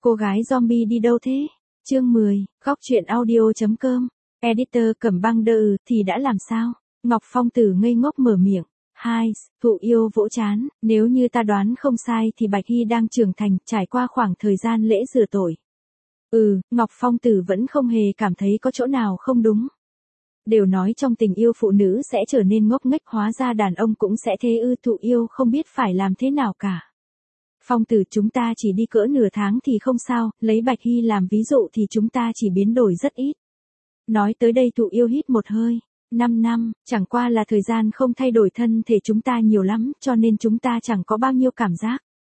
Cô gái zombie đi đâu thế? Chương 10, góc truyện audio.com. Editor Cẩm Băng đờ thì đã làm sao? Ngọc Phong Tử ngây ngốc mở miệng. Hai, Thụ Yêu vỗ trán, nếu như ta đoán không sai thì Bạch Hy đang trưởng thành, trải qua khoảng thời gian lễ rửa tội. Ngọc Phong Tử vẫn không hề cảm thấy có chỗ nào không đúng. Đều nói trong tình yêu phụ nữ sẽ trở nên ngốc nghếch, hóa ra đàn ông cũng sẽ thế ư? Thụ Yêu không biết phải làm thế nào cả. Phong Tử, chúng ta chỉ đi cỡ nửa tháng thì không sao, lấy Bạch Hy làm ví dụ thì chúng ta chỉ biến đổi rất ít. Nói tới đây Thụ Yêu hít một hơi. 5 năm, chẳng qua là thời gian không thay đổi thân thể chúng ta nhiều lắm, cho nên chúng ta chẳng có bao nhiêu cảm giác.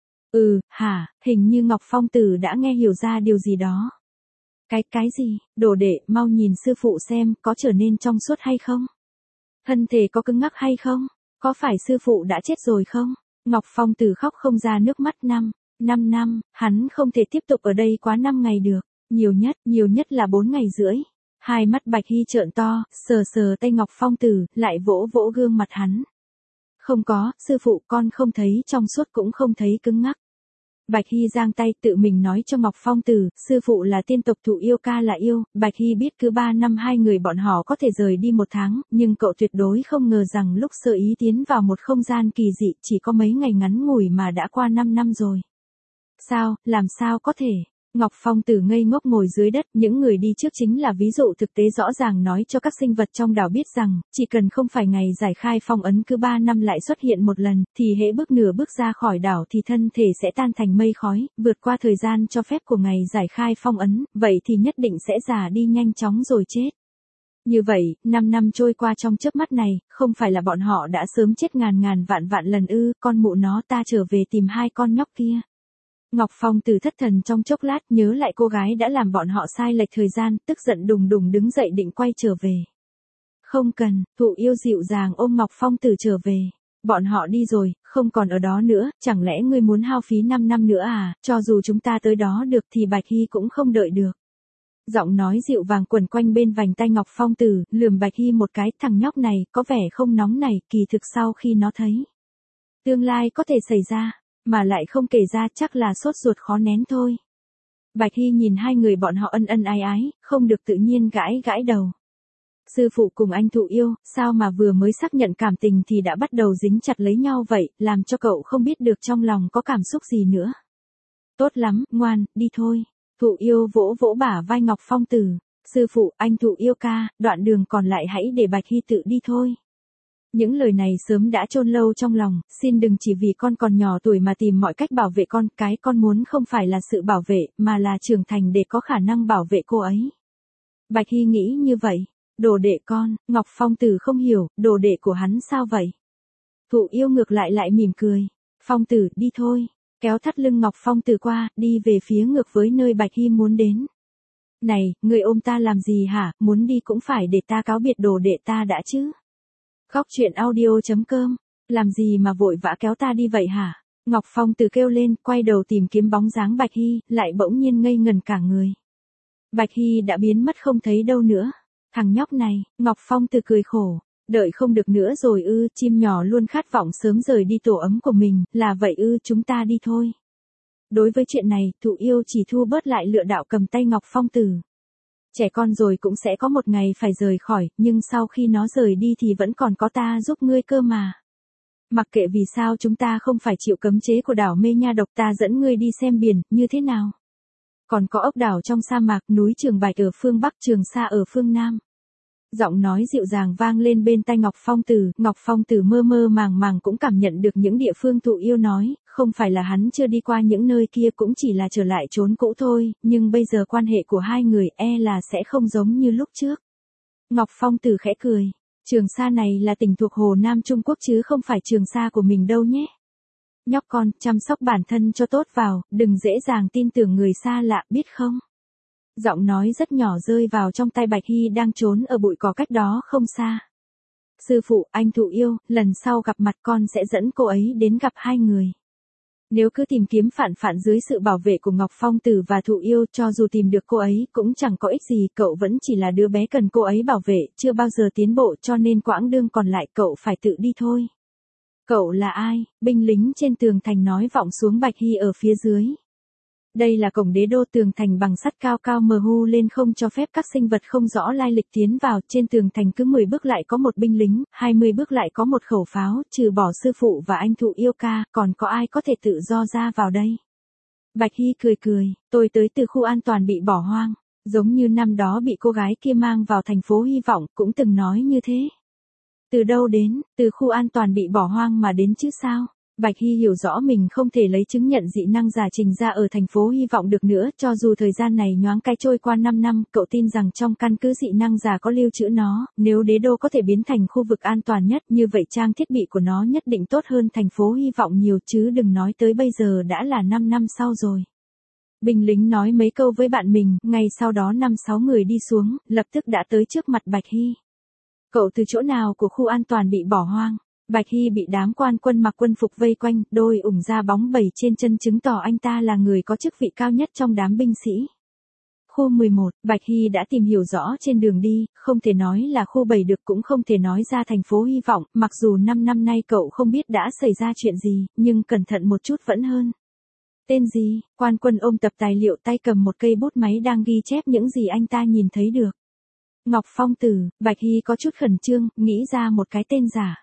Hình như Ngọc Phong Tử đã nghe hiểu ra điều gì đó. Cái gì? Đồ đệ, mau nhìn sư phụ xem, có trở nên trong suốt hay không? Thân thể có cứng ngắc hay không? Có phải sư phụ đã chết rồi không? Ngọc Phong Tử khóc không ra nước mắt. 5 năm, hắn không thể tiếp tục ở đây quá 5 ngày được, nhiều nhất là 4 ngày rưỡi. Hai mắt Bạch Hy trợn to, sờ tay Ngọc Phong Tử, lại vỗ vỗ gương mặt hắn. Không có, sư phụ, con không thấy trong suốt cũng không thấy cứng ngắc. Bạch Hy giang tay tự mình nói cho Ngọc Phong Tử, sư phụ là tiên tộc, Thụ Yêu ca là yêu. Bạch Hy biết cứ 3 năm hai người bọn họ có thể rời đi 1 tháng, nhưng cậu tuyệt đối không ngờ rằng lúc sơ ý tiến vào một không gian kỳ dị chỉ có mấy ngày ngắn ngủi mà đã qua 5 năm rồi. Sao, làm sao có thể? Ngọc Phong Tử ngây ngốc ngồi dưới đất, những người đi trước chính là ví dụ thực tế rõ ràng nói cho các sinh vật trong đảo biết rằng, chỉ cần không phải ngày giải khai phong ấn cứ 3 năm lại xuất hiện một lần, thì hễ nửa bước ra khỏi đảo thì thân thể sẽ tan thành mây khói, vượt qua thời gian cho phép của ngày giải khai phong ấn, vậy thì nhất định sẽ già đi nhanh chóng rồi chết. Như vậy, 5 năm trôi qua trong chớp mắt này, không phải là bọn họ đã sớm chết ngàn vạn lần ư? Con mụ nó, ta trở về tìm hai con nhóc kia. Ngọc Phong Tử thất thần trong chốc lát, nhớ lại cô gái đã làm bọn họ sai lệch thời gian, tức giận đùng đùng đứng dậy định quay trở về. Không cần, Thụ Yêu dịu dàng ôm Ngọc Phong Tử trở về. Bọn họ đi rồi, không còn ở đó nữa, chẳng lẽ ngươi muốn hao phí 5 năm nữa à? Cho dù chúng ta tới đó được thì Bạch Hy cũng không đợi được. Giọng nói dịu vàng quẩn quanh bên vành tay Ngọc Phong Tử, lườm Bạch Hy một cái, thằng nhóc này có vẻ không nóng này, kỳ thực sau khi nó thấy tương lai có thể xảy ra, mà lại không kể ra, chắc là sốt ruột khó nén thôi. Bạch Hy nhìn hai người bọn họ ân ái ái, không được tự nhiên gãi đầu. Sư phụ cùng anh Thụ Yêu, sao mà vừa mới xác nhận cảm tình thì đã bắt đầu dính chặt lấy nhau vậy, làm cho cậu không biết được trong lòng có cảm xúc gì nữa. Tốt lắm, ngoan, đi thôi. Thụ Yêu vỗ vỗ bả vai Ngọc Phong Tử. Sư phụ, anh Thụ Yêu ca, đoạn đường còn lại hãy để Bạch Hy tự đi thôi. Những lời này sớm đã chôn lâu trong lòng, xin đừng chỉ vì con còn nhỏ tuổi mà tìm mọi cách bảo vệ con, cái con muốn không phải là sự bảo vệ, mà là trưởng thành để có khả năng bảo vệ cô ấy. Bạch Hy nghĩ như vậy. Đồ đệ con, Ngọc Phong Tử không hiểu, đồ đệ của hắn sao vậy? Thụ Yêu ngược lại mỉm cười. Phong Tử, đi thôi. Kéo thắt lưng Ngọc Phong Tử qua, đi về phía ngược với nơi Bạch Hy muốn đến. Này, người ôm ta làm gì hả, muốn đi cũng phải để ta cáo biệt đồ đệ ta đã chứ. Góc truyện audio.com, làm gì mà vội vã kéo ta đi vậy hả? Ngọc Phong Tử kêu lên, quay đầu tìm kiếm bóng dáng Bạch Hy, lại bỗng nhiên ngây ngần cả người. Bạch Hy đã biến mất không thấy đâu nữa. Thằng nhóc này, Ngọc Phong Tử cười khổ. Đợi không được nữa rồi ư? Chim nhỏ luôn khát vọng sớm rời đi tổ ấm của mình, là vậy ư? Chúng ta đi thôi. Đối với chuyện này, Thụ Yêu chỉ thu bớt lại lựa đạo cầm tay Ngọc Phong Tử. Trẻ con rồi cũng sẽ có một ngày phải rời khỏi, nhưng sau khi nó rời đi thì vẫn còn có ta giúp ngươi cơ mà. Mặc kệ vì sao chúng ta không phải chịu cấm chế của đảo Mê Nha Độc, ta dẫn ngươi đi xem biển, như thế nào? Còn có ốc đảo trong sa mạc, núi Trường Bạch ở phương Bắc, Trường Sa ở phương Nam. Giọng nói dịu dàng vang lên bên tai Ngọc Phong Tử mơ màng cũng cảm nhận được những địa phương Thụ Yêu nói, không phải là hắn chưa đi qua những nơi kia, cũng chỉ là trở lại chốn cũ thôi, nhưng bây giờ quan hệ của hai người là sẽ không giống như lúc trước. Ngọc Phong Tử khẽ cười, Trường Sa này là tỉnh thuộc Hồ Nam Trung Quốc chứ không phải Trường Sa của mình đâu nhé. Nhóc con, chăm sóc bản thân cho tốt vào, đừng dễ dàng tin tưởng người xa lạ, biết không? Giọng nói rất nhỏ rơi vào trong tai Bạch Hy đang trốn ở bụi cỏ cách đó không xa. Sư phụ, anh Thụ Yêu, lần sau gặp mặt con sẽ dẫn cô ấy đến gặp hai người. Nếu cứ tìm kiếm phản dưới sự bảo vệ của Ngọc Phong Tử và Thụ Yêu, cho dù tìm được cô ấy cũng chẳng có ích gì, cậu vẫn chỉ là đứa bé cần cô ấy bảo vệ, chưa bao giờ tiến bộ, cho nên quãng đường còn lại cậu phải tự đi thôi. Cậu là ai? Binh lính trên tường thành nói vọng xuống Bạch Hy ở phía dưới. Đây là cổng đế đô, tường thành bằng sắt cao cao mờ hu lên không cho phép các sinh vật không rõ lai lịch tiến vào, trên tường thành cứ 10 bước lại có một binh lính, 20 bước lại có một khẩu pháo, trừ bỏ sư phụ và anh Thụ Yêu Ca, còn có ai có thể tự do ra vào đây. Bạch Hy cười cười, tôi tới từ khu an toàn bị bỏ hoang, giống như năm đó bị cô gái kia mang vào thành phố hy vọng, cũng từng nói như thế. Từ đâu đến, từ khu an toàn bị bỏ hoang mà đến chứ sao? Bạch Hy hiểu rõ mình không thể lấy chứng nhận dị năng giả trình ra ở thành phố hy vọng được nữa, cho dù thời gian này nhoáng cái trôi qua 5 năm, cậu tin rằng trong căn cứ dị năng giả có lưu trữ nó, nếu đế đô có thể biến thành khu vực an toàn nhất, như vậy trang thiết bị của nó nhất định tốt hơn thành phố hy vọng nhiều, chứ đừng nói tới bây giờ đã là 5 năm sau rồi. Binh lính nói mấy câu với bạn mình, ngay sau đó 5-6 người đi xuống, lập tức đã tới trước mặt Bạch Hy. Cậu từ chỗ nào của khu an toàn bị bỏ hoang? Bạch Hy bị đám quan quân mặc quân phục vây quanh, đôi ủng da bóng bẩy trên chân chứng tỏ anh ta là người có chức vị cao nhất trong đám binh sĩ. Khu 11, Bạch Hy đã tìm hiểu rõ trên đường đi, không thể nói là khu 7 được, cũng không thể nói ra thành phố hy vọng, mặc dù 5 năm nay cậu không biết đã xảy ra chuyện gì, nhưng cẩn thận một chút vẫn hơn. Tên gì? Quan quân ôm tập tài liệu, tay cầm một cây bút máy đang ghi chép những gì anh ta nhìn thấy được. Ngọc Phong Tử. Bạch Hy có chút khẩn trương, nghĩ ra một cái tên giả.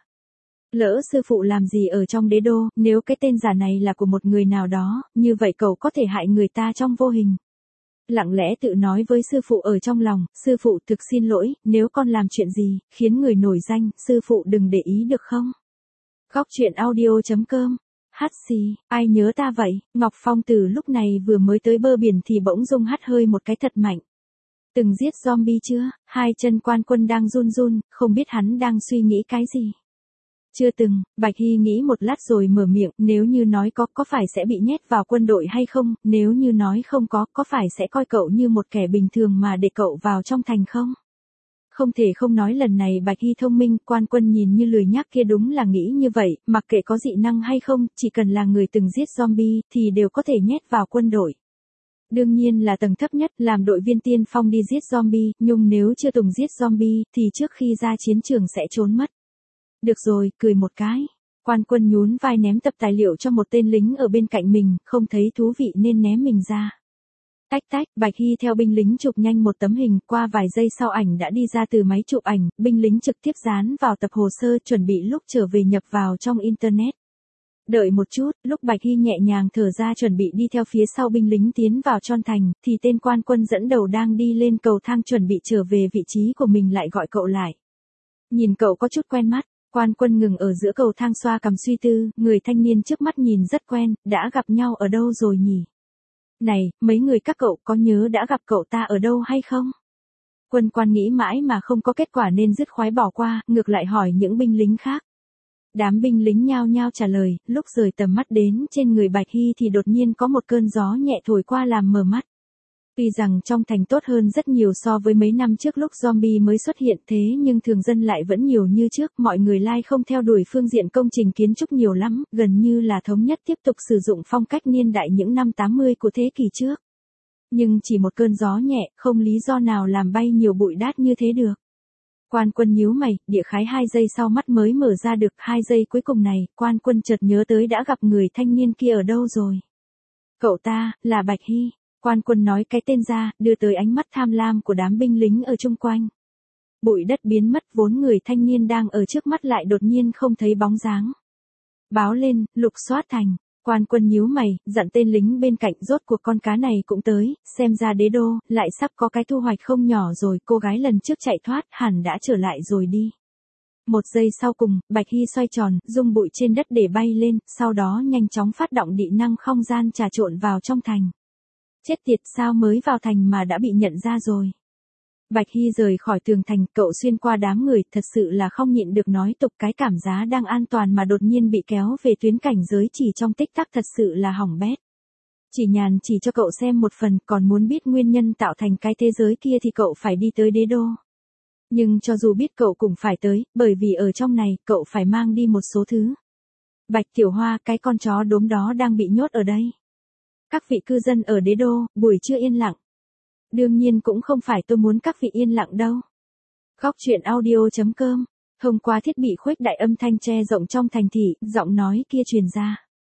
Lỡ sư phụ làm gì ở trong đế đô, nếu cái tên giả này là của một người nào đó, như vậy cậu có thể hại người ta trong vô hình. Lặng lẽ tự nói với sư phụ ở trong lòng, sư phụ thực xin lỗi, nếu con làm chuyện gì, khiến người nổi danh, sư phụ đừng để ý được không? Góc truyện audio.com. Hát xì, ai nhớ ta vậy? Ngọc Phong Tử lúc này vừa mới tới bờ biển thì bỗng dưng hắt hơi một cái thật mạnh. Từng giết zombie chưa? Hai chân quan quân đang run run, không biết hắn đang suy nghĩ cái gì. Chưa từng. Bạch Hy nghĩ một lát rồi mở miệng, nếu như nói có phải sẽ bị nhét vào quân đội hay không, nếu như nói không có phải sẽ coi cậu như một kẻ bình thường mà để cậu vào trong thành không? Không thể không nói lần này Bạch Hy thông minh, quan quân nhìn như lười nhác kia đúng là nghĩ như vậy, mặc kệ có dị năng hay không, chỉ cần là người từng giết zombie, thì đều có thể nhét vào quân đội. Đương nhiên là tầng thấp nhất, làm đội viên tiên phong đi giết zombie, nhưng nếu chưa từng giết zombie, thì trước khi ra chiến trường sẽ trốn mất. Được rồi, cười một cái. Quan quân nhún vai ném tập tài liệu cho một tên lính ở bên cạnh mình, không thấy thú vị nên ném mình ra. Tách tách, Bạch Hy theo binh lính chụp nhanh một tấm hình, qua vài giây sau ảnh đã đi ra từ máy chụp ảnh, binh lính trực tiếp dán vào tập hồ sơ, chuẩn bị lúc trở về nhập vào trong internet. Đợi một chút, lúc Bạch Hy nhẹ nhàng thở ra chuẩn bị đi theo phía sau binh lính tiến vào trong thành, thì tên quan quân dẫn đầu đang đi lên cầu thang chuẩn bị trở về vị trí của mình lại gọi cậu lại. Nhìn cậu có chút quen mắt. Quan quân ngừng ở giữa cầu thang xoa cằm suy tư, người thanh niên trước mắt nhìn rất quen, đã gặp nhau ở đâu rồi nhỉ? Này, mấy người các cậu có nhớ đã gặp cậu ta ở đâu hay không? Quân quan nghĩ mãi mà không có kết quả nên dứt khoái bỏ qua, ngược lại hỏi những binh lính khác. Đám binh lính nhao nhao trả lời, lúc rời tầm mắt đến trên người Bạch Hy thì đột nhiên có một cơn gió nhẹ thổi qua làm mờ mắt. Tuy rằng trong thành tốt hơn rất nhiều so với mấy năm trước lúc zombie mới xuất hiện, thế nhưng thường dân lại vẫn nhiều như trước, mọi người lai không theo đuổi phương diện công trình kiến trúc nhiều lắm, gần như là thống nhất tiếp tục sử dụng phong cách niên đại những năm 80 của thế kỷ trước. Nhưng chỉ một cơn gió nhẹ, không lý do nào làm bay nhiều bụi đát như thế được. Quan quân nhíu mày, địa khái 2 giây sau mắt mới mở ra được, 2 giây cuối cùng này, quan quân chợt nhớ tới đã gặp người thanh niên kia ở đâu rồi. Cậu ta, là Bạch Hy. Quan quân nói cái tên ra, đưa tới ánh mắt tham lam của đám binh lính ở chung quanh. Bụi đất biến mất, vốn người thanh niên đang ở trước mắt lại đột nhiên không thấy bóng dáng. Báo lên, lục soát thành. Quan quân nhíu mày, dặn tên lính bên cạnh, rốt cuộc con cá này cũng tới, xem ra đế đô, lại sắp có cái thu hoạch không nhỏ rồi, cô gái lần trước chạy thoát, hẳn đã trở lại rồi đi. Một giây sau cùng, Bạch Hy xoay tròn, dung bụi trên đất để bay lên, sau đó nhanh chóng phát động dị năng không gian trà trộn vào trong thành. Chết tiệt, sao mới vào thành mà đã bị nhận ra rồi. Bạch Hy rời khỏi tường thành, cậu xuyên qua đám người, thật sự là không nhịn được nói tục, cái cảm giác đang an toàn mà đột nhiên bị kéo về tuyến cảnh giới chỉ trong tích tắc thật sự là hỏng bét. Chỉ nhàn chỉ cho cậu xem một phần, còn muốn biết nguyên nhân tạo thành cái thế giới kia thì cậu phải đi tới đế đô. Nhưng cho dù biết cậu cũng phải tới, bởi vì ở trong này, cậu phải mang đi một số thứ. Bạch Tiểu Hoa, cái con chó đốm đó đang bị nhốt ở đây. Các vị cư dân ở đế đô, buổi trưa yên lặng. Đương nhiên cũng không phải tôi muốn các vị yên lặng đâu. Góc truyện audio.com. Thông qua thiết bị khuếch đại âm thanh che rộng trong thành thị, giọng nói kia truyền ra.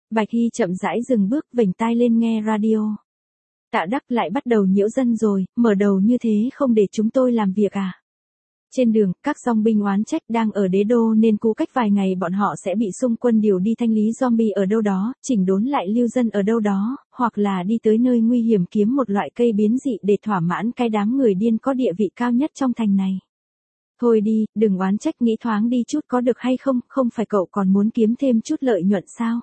Bạch Hy chậm rãi dừng bước vểnh tai lên nghe radio. Tạ Đắc lại bắt đầu nhiễu dân rồi, mở đầu như thế không để chúng tôi làm việc à? Trên đường, các dòng binh oán trách đang ở đế đô nên cứ cách vài ngày bọn họ sẽ bị xung quân điều đi thanh lý zombie ở đâu đó, chỉnh đốn lại lưu dân ở đâu đó, hoặc là đi tới nơi nguy hiểm kiếm một loại cây biến dị để thỏa mãn cái đám người điên có địa vị cao nhất trong thành này. Thôi đi, đừng oán trách, nghĩ thoáng đi chút có được hay không, không phải cậu còn muốn kiếm thêm chút lợi nhuận sao?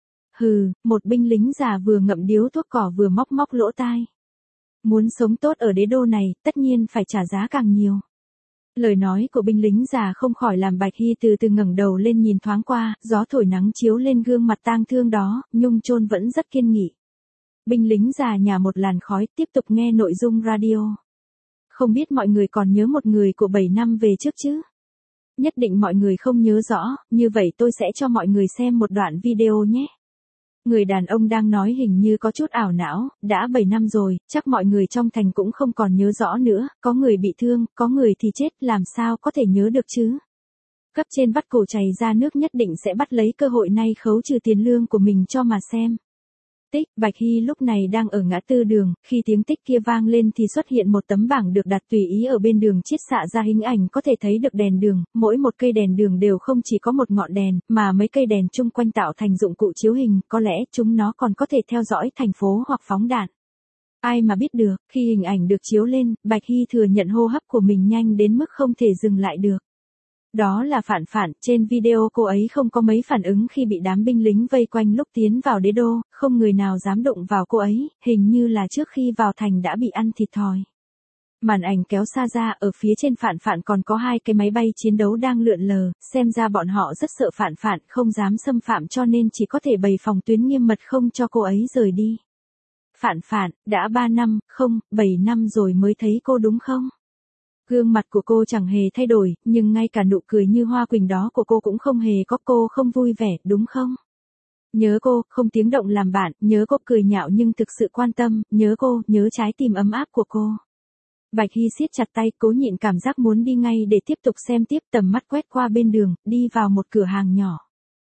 Hừ, một binh lính già vừa ngậm điếu thuốc cỏ vừa móc móc lỗ tai. Muốn sống tốt ở đế đô này, tất nhiên phải trả giá càng nhiều. Lời nói của binh lính già không khỏi làm Bạch Hy từ từ ngẩng đầu lên nhìn thoáng qua, gió thổi nắng chiếu lên gương mặt tang thương đó, nhung chôn vẫn rất kiên nghị. Binh lính già nhả một làn khói, tiếp tục nghe nội dung radio. Không biết mọi người còn nhớ một người của 7 năm về trước chứ? Nhất định mọi người không nhớ rõ, như vậy tôi sẽ cho mọi người xem một đoạn video nhé. Người đàn ông đang nói hình như có chút ảo não, đã 7 năm rồi, chắc mọi người trong thành cũng không còn nhớ rõ nữa, có người bị thương, có người thì chết, làm sao có thể nhớ được chứ? Cấp trên bắt cổ chảy ra nước nhất định sẽ bắt lấy cơ hội này khấu trừ tiền lương của mình cho mà xem. Tích, Bạch Hy lúc này đang ở ngã tư đường, khi tiếng tích kia vang lên thì xuất hiện một tấm bảng được đặt tùy ý ở bên đường chiết xạ ra hình ảnh có thể thấy được đèn đường, mỗi một cây đèn đường đều không chỉ có một ngọn đèn, mà mấy cây đèn chung quanh tạo thành dụng cụ chiếu hình, có lẽ chúng nó còn có thể theo dõi thành phố hoặc phóng đạn. Ai mà biết được, khi hình ảnh được chiếu lên, Bạch Hy thừa nhận hô hấp của mình nhanh đến mức không thể dừng lại được. Đó là Phản Phản, trên video cô ấy không có mấy phản ứng khi bị đám binh lính vây quanh lúc tiến vào đế đô, không người nào dám đụng vào cô ấy, hình như là trước khi vào thành đã bị ăn thịt thòi. Màn ảnh kéo xa ra, ở phía trên Phản Phản còn có 2 cái máy bay chiến đấu đang lượn lờ, xem ra bọn họ rất sợ Phản Phản, không dám xâm phạm cho nên chỉ có thể bày phòng tuyến nghiêm mật không cho cô ấy rời đi. Phản Phản, đã 3 năm, không, 7 năm rồi mới thấy cô đúng không? Gương mặt của cô chẳng hề thay đổi, nhưng ngay cả nụ cười như hoa quỳnh đó của cô cũng không hề có, cô không vui vẻ, đúng không? Nhớ cô, không tiếng động làm bạn, nhớ cô cười nhạo nhưng thực sự quan tâm, nhớ cô, nhớ trái tim ấm áp của cô. Bạch Hy siết chặt tay, cố nhịn cảm giác muốn đi ngay để tiếp tục xem tiếp, tầm mắt quét qua bên đường, đi vào một cửa hàng nhỏ.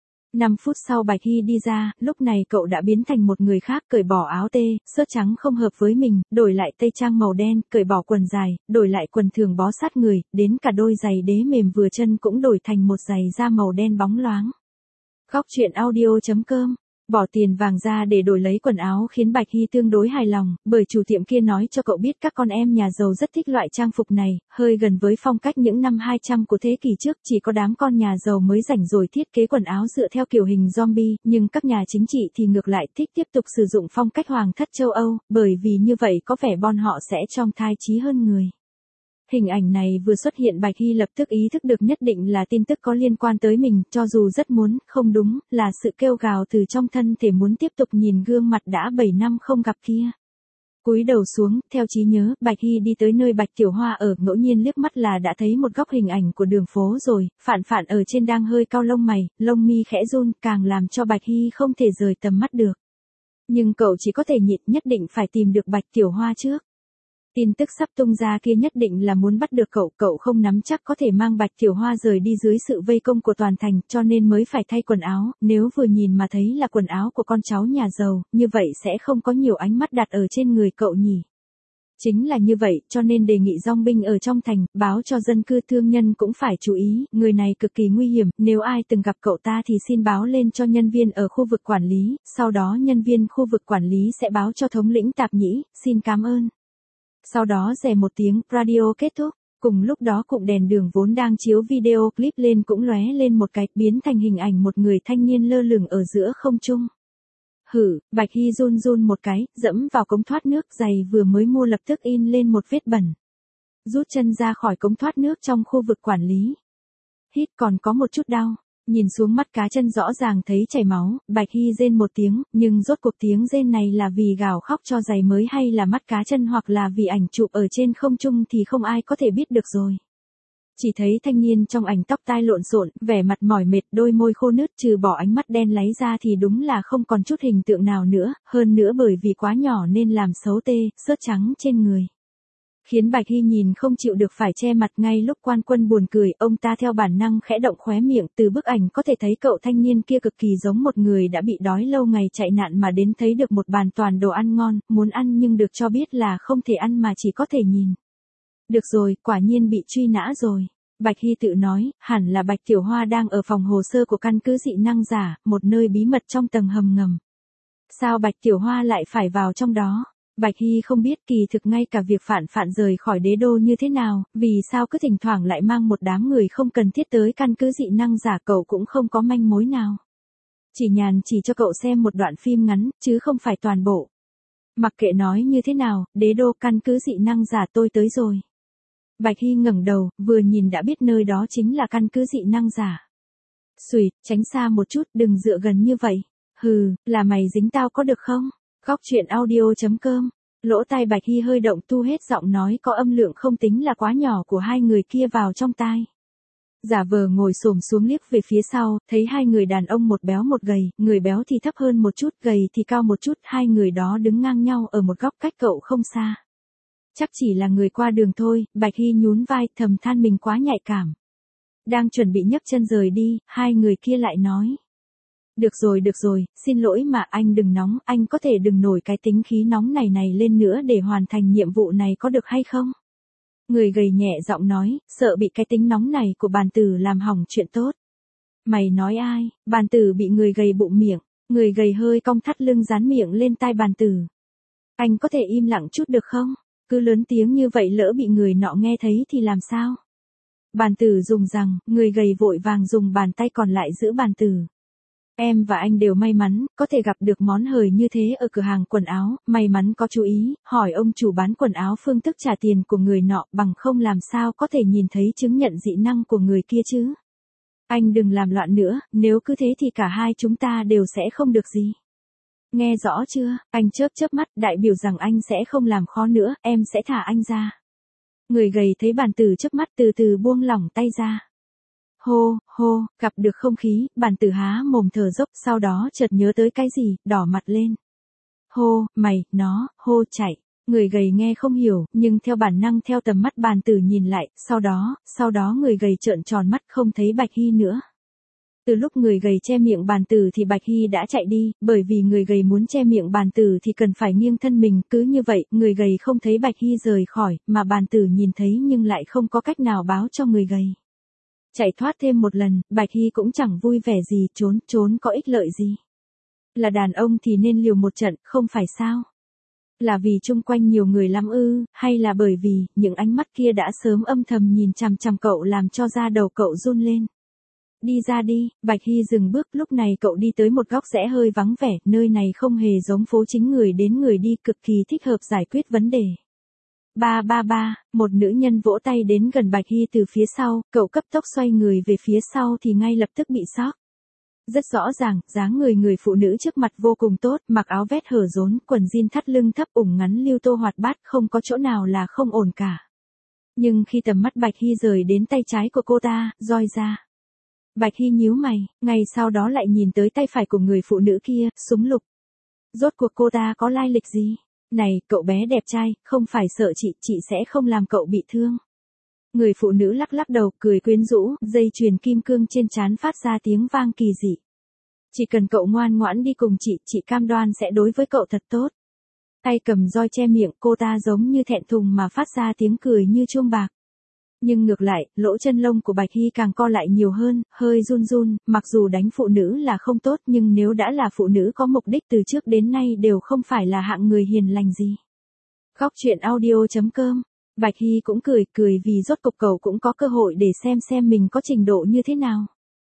5 phút sau Bạch Hy đi ra, lúc này cậu đã biến thành một người khác, cởi bỏ áo tê, sớt trắng không hợp với mình, đổi lại tây trang màu đen, cởi bỏ quần dài, đổi lại quần thường bó sát người, đến cả đôi giày đế mềm vừa chân cũng đổi thành một giày da màu đen bóng loáng. Góc truyện audio.com. Bỏ tiền vàng ra để đổi lấy quần áo khiến Bạch Hy tương đối hài lòng, bởi chủ tiệm kia nói cho cậu biết các con em nhà giàu rất thích loại trang phục này, hơi gần với phong cách những năm 200 của thế kỷ trước, chỉ có đám con nhà giàu mới rảnh rồi thiết kế quần áo dựa theo kiểu hình zombie, nhưng các nhà chính trị thì ngược lại thích tiếp tục sử dụng phong cách hoàng thất châu Âu, bởi vì như vậy có vẻ bọn họ sẽ trong thai trí hơn người. Hình ảnh này vừa xuất hiện Bạch Hy lập tức ý thức được nhất định là tin tức có liên quan tới mình, cho dù rất muốn, không đúng, là sự kêu gào từ trong thân thể muốn tiếp tục nhìn gương mặt đã 7 năm không gặp kia. Cúi đầu xuống, theo trí nhớ, Bạch Hy đi tới nơi Bạch Tiểu Hoa ở, ngẫu nhiên liếc mắt là đã thấy một góc hình ảnh của đường phố rồi, Phản Phản ở trên đang hơi cau lông mày, lông mi khẽ run, càng làm cho Bạch Hy không thể rời tầm mắt được. Nhưng cậu chỉ có thể nhịn, nhất định phải tìm được Bạch Tiểu Hoa trước. Tin tức sắp tung ra kia nhất định là muốn bắt được cậu không nắm chắc có thể mang Bạch Tiểu Hoa rời đi dưới sự vây công của toàn thành, cho nên mới phải thay quần áo, nếu vừa nhìn mà thấy là quần áo của con cháu nhà giàu, như vậy sẽ không có nhiều ánh mắt đặt ở trên người cậu nhỉ. Chính là như vậy, cho nên đề nghị dong binh ở trong thành, báo cho dân cư thương nhân cũng phải chú ý, người này cực kỳ nguy hiểm, nếu ai từng gặp cậu ta thì xin báo lên cho nhân viên ở khu vực quản lý, sau đó nhân viên khu vực quản lý sẽ báo cho thống lĩnh tạp nhĩ, xin cảm ơn. Sau đó rè một tiếng, radio kết thúc. Cùng lúc đó cụm đèn đường vốn đang chiếu video clip lên cũng lóe lên một cái, biến thành hình ảnh một người thanh niên lơ lửng ở giữa không trung. Hử, Bạch Hy run run một cái, dẫm vào cống thoát nước, giày vừa mới mua lập tức in lên một vết bẩn. Rút chân ra khỏi cống thoát nước trong khu vực quản lý. Hít còn có một chút đau. Nhìn xuống mắt cá chân rõ ràng thấy chảy máu, Bạch Hy rên một tiếng, nhưng rốt cuộc tiếng rên này là vì gào khóc cho giày mới hay là mắt cá chân hoặc là vì ảnh chụp ở trên không trung thì không ai có thể biết được rồi. Chỉ thấy thanh niên trong ảnh tóc tai lộn xộn, vẻ mặt mỏi mệt, đôi môi khô nứt, trừ bỏ ánh mắt đen láy ra thì đúng là không còn chút hình tượng nào nữa, hơn nữa bởi vì quá nhỏ nên làm xấu tê, xớt trắng trên người. Khiến Bạch Hy nhìn không chịu được phải che mặt. Ngay lúc Quan Quân buồn cười, ông ta theo bản năng khẽ động khóe miệng. Từ bức ảnh có thể thấy cậu thanh niên kia cực kỳ giống một người đã bị đói lâu ngày chạy nạn mà đến thấy được một bàn toàn đồ ăn ngon, muốn ăn nhưng được cho biết là không thể ăn mà chỉ có thể nhìn. Được rồi, quả nhiên bị truy nã rồi. Bạch Hy tự nói, hẳn là Bạch Tiểu Hoa đang ở phòng hồ sơ của căn cứ dị năng giả, một nơi bí mật trong tầng hầm ngầm. Sao Bạch Tiểu Hoa lại phải vào trong đó? Bạch Hy không biết kỳ thực ngay cả việc Phạn rời khỏi đế đô như thế nào, vì sao cứ thỉnh thoảng lại mang một đám người không cần thiết tới căn cứ dị năng giả, cậu cũng không có manh mối nào. Chỉ chỉ cho cậu xem một đoạn phim ngắn, chứ không phải toàn bộ. Mặc kệ nói như thế nào, đế đô căn cứ dị năng giả tôi tới rồi. Bạch Hy ngẩng đầu, vừa nhìn đã biết nơi đó chính là căn cứ dị năng giả. Xùi, tránh xa một chút, đừng dựa gần như vậy. Hừ, là mày dính tao có được không? Góc truyện audio.com. Lỗ tai Bạch Hy hơi động, thu hết giọng nói có âm lượng không tính là quá nhỏ của hai người kia vào trong tai. Giả vờ ngồi xổm xuống liếc về phía sau, thấy hai người đàn ông một béo một gầy, người béo thì thấp hơn một chút, gầy thì cao một chút, hai người đó đứng ngang nhau ở một góc cách cậu không xa. Chắc chỉ là người qua đường thôi. Bạch Hy nhún vai, thầm than mình quá nhạy cảm. Đang chuẩn bị nhấc chân rời đi, hai người kia lại nói. Được rồi, xin lỗi mà anh đừng nóng, anh có thể đừng nổi cái tính khí nóng này lên nữa để hoàn thành nhiệm vụ này có được hay không? Người gầy nhẹ giọng nói, sợ bị cái tính nóng này của bàn tử làm hỏng chuyện tốt. Mày nói ai? Bàn tử bị người gầy bụng miệng, người gầy hơi cong thắt lưng dán miệng lên tai bàn tử. Anh có thể im lặng chút được không? Cứ lớn tiếng như vậy lỡ bị người nọ nghe thấy thì làm sao? Bàn tử dùng rằng, người gầy vội vàng dùng bàn tay còn lại giữ bàn tử. Em và anh đều may mắn, có thể gặp được món hời như thế ở cửa hàng quần áo, may mắn có chú ý, hỏi ông chủ bán quần áo phương thức trả tiền của người nọ, bằng không làm sao có thể nhìn thấy chứng nhận dị năng của người kia chứ. Anh đừng làm loạn nữa, nếu cứ thế thì cả hai chúng ta đều sẽ không được gì. Nghe rõ chưa? Anh chớp mắt, đại biểu rằng anh sẽ không làm khó nữa, em sẽ thả anh ra. Người gầy thấy bàn tử chớp mắt từ từ buông lỏng tay ra. Hô, gặp được không khí, bàn tử há mồm thở dốc, sau đó chợt nhớ tới cái gì, đỏ mặt lên. Hô, chạy. Người gầy nghe không hiểu, nhưng theo bản năng theo tầm mắt bàn tử nhìn lại, sau đó người gầy trợn tròn mắt không thấy Bạch Hy nữa. Từ lúc người gầy che miệng bàn tử thì Bạch Hy đã chạy đi, bởi vì người gầy muốn che miệng bàn tử thì cần phải nghiêng thân mình, cứ như vậy, người gầy không thấy Bạch Hy rời khỏi, mà bàn tử nhìn thấy nhưng lại không có cách nào báo cho người gầy. Chạy thoát thêm một lần, Bạch Hy cũng chẳng vui vẻ gì, trốn có ích lợi gì. Là đàn ông thì nên liều một trận, không phải sao? Là vì chung quanh nhiều người lắm ư, hay là bởi vì, những ánh mắt kia đã sớm âm thầm nhìn chằm chằm cậu làm cho da đầu cậu run lên. Đi ra đi, Bạch Hy dừng bước, lúc này cậu đi tới một góc rẽ hơi vắng vẻ, nơi này không hề giống phố chính người đến người đi, cực kỳ thích hợp giải quyết vấn đề. Ba, một nữ nhân vỗ tay đến gần Bạch Hy từ phía sau, cậu cấp tốc xoay người về phía sau thì ngay lập tức bị sốc. Rất rõ ràng, dáng người phụ nữ trước mặt vô cùng tốt, mặc áo vest hở rốn, quần jean thắt lưng thấp ủng ngắn lưu tô hoạt bát, không có chỗ nào là không ổn cả. Nhưng khi tầm mắt Bạch Hy rời đến tay trái của cô ta, roi ra. Bạch Hy nhíu mày, ngay sau đó lại nhìn tới tay phải của người phụ nữ kia, súng lục. Rốt cuộc cô ta có lai lịch gì? Này, cậu bé đẹp trai, không phải sợ chị sẽ không làm cậu bị thương. Người phụ nữ lắc đầu, cười quyến rũ, dây chuyền kim cương trên trán phát ra tiếng vang kỳ dị. Chỉ cần cậu ngoan ngoãn đi cùng chị cam đoan sẽ đối với cậu thật tốt. Tay cầm roi che miệng, cô ta giống như thẹn thùng mà phát ra tiếng cười như chuông bạc. Nhưng ngược lại, lỗ chân lông của Bạch Hy càng co lại nhiều hơn, hơi run, mặc dù đánh phụ nữ là không tốt nhưng nếu đã là phụ nữ có mục đích từ trước đến nay đều không phải là hạng người hiền lành gì. Góc truyện audio.com. Bạch Hy cũng cười vì rốt cục cậu cũng có cơ hội để xem mình có trình độ như thế nào.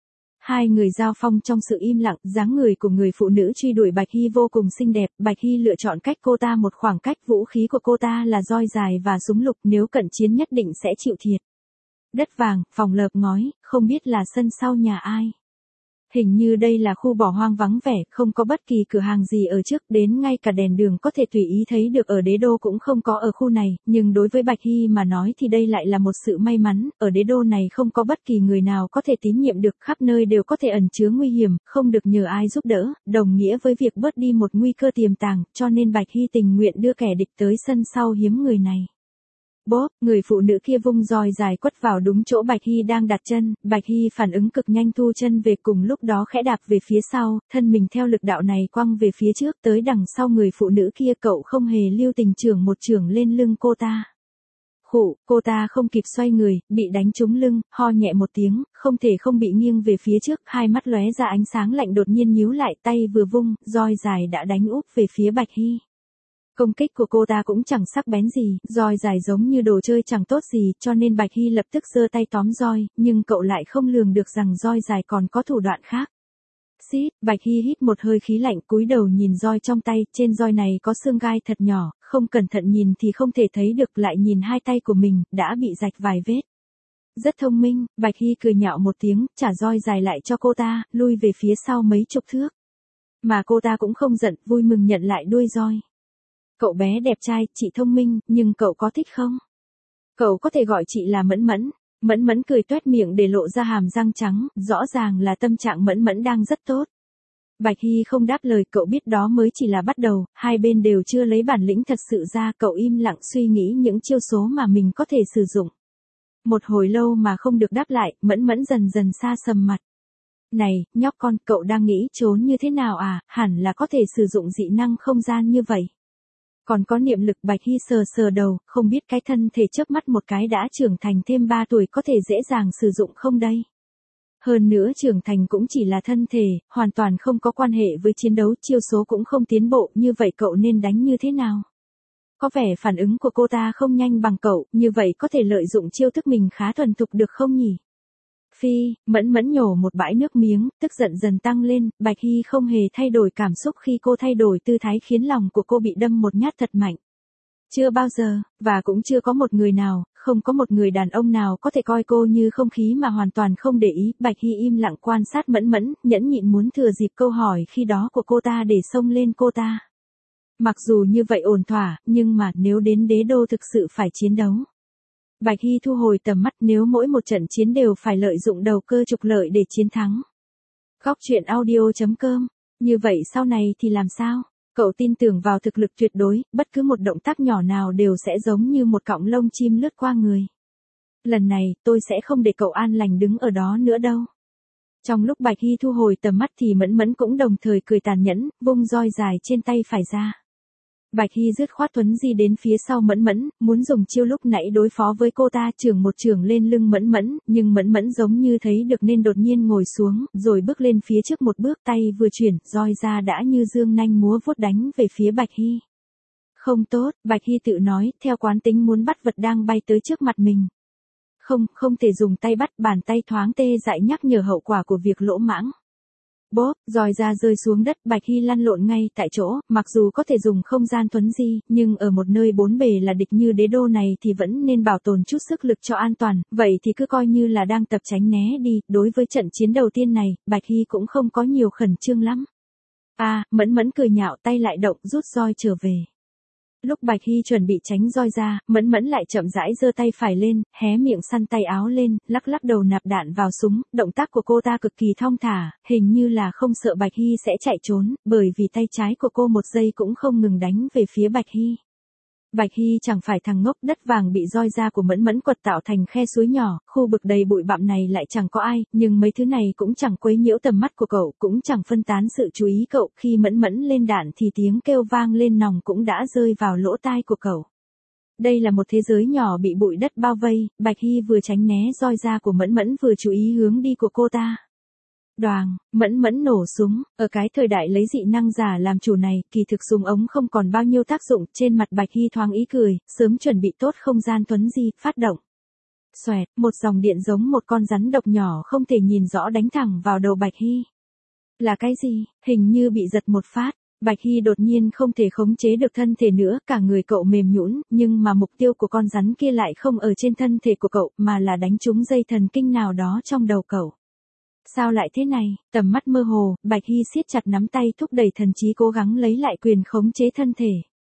Hai người giao phong trong sự im lặng, dáng người của người phụ nữ truy đuổi Bạch Hy vô cùng xinh đẹp, Bạch Hy lựa chọn cách cô ta một khoảng cách, vũ khí của cô ta là roi dài và súng lục, nếu cận chiến nhất định sẽ chịu thiệt. Đất vàng, phòng lợp ngói, không biết là sân sau nhà ai. Hình như đây là khu bỏ hoang vắng vẻ, không có bất kỳ cửa hàng gì ở trước, đến ngay cả đèn đường có thể tùy ý thấy được ở đế đô cũng không có ở khu này, nhưng đối với Bạch Hy mà nói thì đây lại là một sự may mắn, ở đế đô này không có bất kỳ người nào có thể tín nhiệm được, khắp nơi đều có thể ẩn chứa nguy hiểm, không được nhờ ai giúp đỡ, đồng nghĩa với việc bớt đi một nguy cơ tiềm tàng, cho nên Bạch Hy tình nguyện đưa kẻ địch tới sân sau hiếm người này. Bốp, người phụ nữ kia vung roi dài quất vào đúng chỗ Bạch Hy đang đặt chân, Bạch Hy phản ứng cực nhanh thu chân về, cùng lúc đó khẽ đạp về phía sau, thân mình theo lực đạo này quăng về phía trước tới đằng sau người phụ nữ kia, cậu không hề lưu tình chưởng một chưởng lên lưng cô ta. Khụ, cô ta không kịp xoay người, bị đánh trúng lưng, ho nhẹ một tiếng, không thể không bị nghiêng về phía trước, hai mắt lóe ra ánh sáng lạnh, đột nhiên nhíu lại, tay vừa vung, roi dài đã đánh úp về phía Bạch Hy. Công kích của cô ta cũng chẳng sắc bén gì, roi dài giống như đồ chơi chẳng tốt gì, cho nên Bạch Hy lập tức giơ tay tóm roi, nhưng cậu lại không lường được rằng roi dài còn có thủ đoạn khác. Xít, Bạch Hy hít một hơi khí lạnh, cúi đầu nhìn roi trong tay, trên roi này có xương gai thật nhỏ, không cẩn thận nhìn thì không thể thấy được, lại nhìn hai tay của mình, đã bị rạch vài vết. Rất thông minh, Bạch Hy cười nhạo một tiếng, trả roi dài lại cho cô ta, lui về phía sau mấy chục thước. Mà cô ta cũng không giận, vui mừng nhận lại đuôi roi. Cậu bé đẹp trai, chị thông minh, nhưng cậu có thích không? Cậu có thể gọi chị là Mẫn Mẫn. Mẫn Mẫn cười toét miệng để lộ ra hàm răng trắng, rõ ràng là tâm trạng Mẫn Mẫn đang rất tốt. Bạch Hy không đáp lời, cậu biết đó mới chỉ là bắt đầu, hai bên đều chưa lấy bản lĩnh thật sự ra, cậu im lặng suy nghĩ những chiêu số mà mình có thể sử dụng. Một hồi lâu mà không được đáp lại, Mẫn Mẫn dần dần xa sầm mặt. Này, nhóc con, cậu đang nghĩ trốn như thế nào à, hẳn là có thể sử dụng dị năng không gian như vậy. Còn có niệm lực. Bạch Hy sờ sờ đầu, không biết cái thân thể chớp mắt một cái đã trưởng thành thêm 3 tuổi có thể dễ dàng sử dụng không đây? Hơn nữa trưởng thành cũng chỉ là thân thể, hoàn toàn không có quan hệ với chiến đấu, chiêu số cũng không tiến bộ, như vậy cậu nên đánh như thế nào? Có vẻ phản ứng của cô ta không nhanh bằng cậu, như vậy có thể lợi dụng chiêu thức mình khá thuần thục được không nhỉ? Phi, Mẫn Mẫn nhổ một bãi nước miếng, tức giận dần tăng lên, Bạch Hy không hề thay đổi cảm xúc khi cô thay đổi tư thái khiến lòng của cô bị đâm một nhát thật mạnh. Chưa bao giờ, và cũng chưa có một người nào, không có một người đàn ông nào có thể coi cô như không khí mà hoàn toàn không để ý. Bạch Hy im lặng quan sát Mẫn Mẫn, nhẫn nhịn muốn thừa dịp câu hỏi khi đó của cô ta để xông lên cô ta. Mặc dù như vậy ổn thỏa, nhưng mà nếu đến đế đô thực sự phải chiến đấu. Bạch Hy thu hồi tầm mắt, nếu mỗi một trận chiến đều phải lợi dụng đầu cơ trục lợi để chiến thắng. Góc truyện audio.com, như vậy sau này thì làm sao? Cậu tin tưởng vào thực lực tuyệt đối, bất cứ một động tác nhỏ nào đều sẽ giống như một cọng lông chim lướt qua người. Lần này, tôi sẽ không để cậu an lành đứng ở đó nữa đâu. Trong lúc Bạch Hy thu hồi tầm mắt thì Mẫn Mẫn cũng đồng thời cười tàn nhẫn, vung roi dài trên tay phải ra. Bạch Hy dứt khoát thuấn di đến phía sau Mẫn Mẫn, muốn dùng chiêu lúc nãy đối phó với cô ta, chưởng một chưởng lên lưng Mẫn Mẫn, nhưng Mẫn Mẫn giống như thấy được nên đột nhiên ngồi xuống, rồi bước lên phía trước một bước, tay vừa chuyển, roi ra đã như dương nanh múa vuốt đánh về phía Bạch Hy. Không tốt, Bạch Hy tự nói, theo quán tính muốn bắt vật đang bay tới trước mặt mình. Không thể dùng tay bắt, bàn tay thoáng tê dại nhắc nhở hậu quả của việc lỗ mãng. Bốp, roi ra rơi xuống đất, Bạch Hy lăn lộn ngay tại chỗ, mặc dù có thể dùng không gian thuấn di, nhưng ở một nơi bốn bề là địch như đế đô này thì vẫn nên bảo tồn chút sức lực cho an toàn, vậy thì cứ coi như là đang tập tránh né đi. Đối với trận chiến đầu tiên này, Bạch Hy cũng không có nhiều khẩn trương lắm. Mẫn Mẫn cười nhạo, tay lại động, rút roi trở về. Lúc Bạch Hy chuẩn bị tránh roi ra, Mẫn Mẫn lại chậm rãi giơ tay phải lên, hé miệng săn tay áo lên, lắc lắc đầu nạp đạn vào súng, động tác của cô ta cực kỳ thong thả, hình như là không sợ Bạch Hy sẽ chạy trốn, bởi vì tay trái của cô một giây cũng không ngừng đánh về phía Bạch Hy. Bạch Hy chẳng phải thằng ngốc, đất vàng bị roi da của Mẫn Mẫn quật tạo thành khe suối nhỏ, khu vực đầy bụi bặm này lại chẳng có ai, nhưng mấy thứ này cũng chẳng quấy nhiễu tầm mắt của cậu, cũng chẳng phân tán sự chú ý cậu. Khi Mẫn Mẫn lên đạn thì tiếng kêu vang lên nòng cũng đã rơi vào lỗ tai của cậu. Đây là một thế giới nhỏ bị bụi đất bao vây, Bạch Hy vừa tránh né roi da của Mẫn Mẫn vừa chú ý hướng đi của cô ta. Đoàng, Mẫn Mẫn nổ súng, ở cái thời đại lấy dị năng giả làm chủ này, kỳ thực súng ống không còn bao nhiêu tác dụng, trên mặt Bạch Hy thoáng ý cười, sớm chuẩn bị tốt không gian thuấn di, phát động. Xoẹt, một dòng điện giống một con rắn độc nhỏ không thể nhìn rõ đánh thẳng vào đầu Bạch Hy. Là cái gì? Hình như bị giật một phát. Bạch Hy đột nhiên không thể khống chế được thân thể nữa, cả người cậu mềm nhũn, nhưng mà mục tiêu của con rắn kia lại không ở trên thân thể của cậu, mà là đánh trúng dây thần kinh nào đó trong đầu cậu. Sao lại thế này? Tầm mắt mơ hồ, Bạch Hy siết chặt nắm tay thúc đẩy thần trí cố gắng lấy lại quyền khống chế thân thể.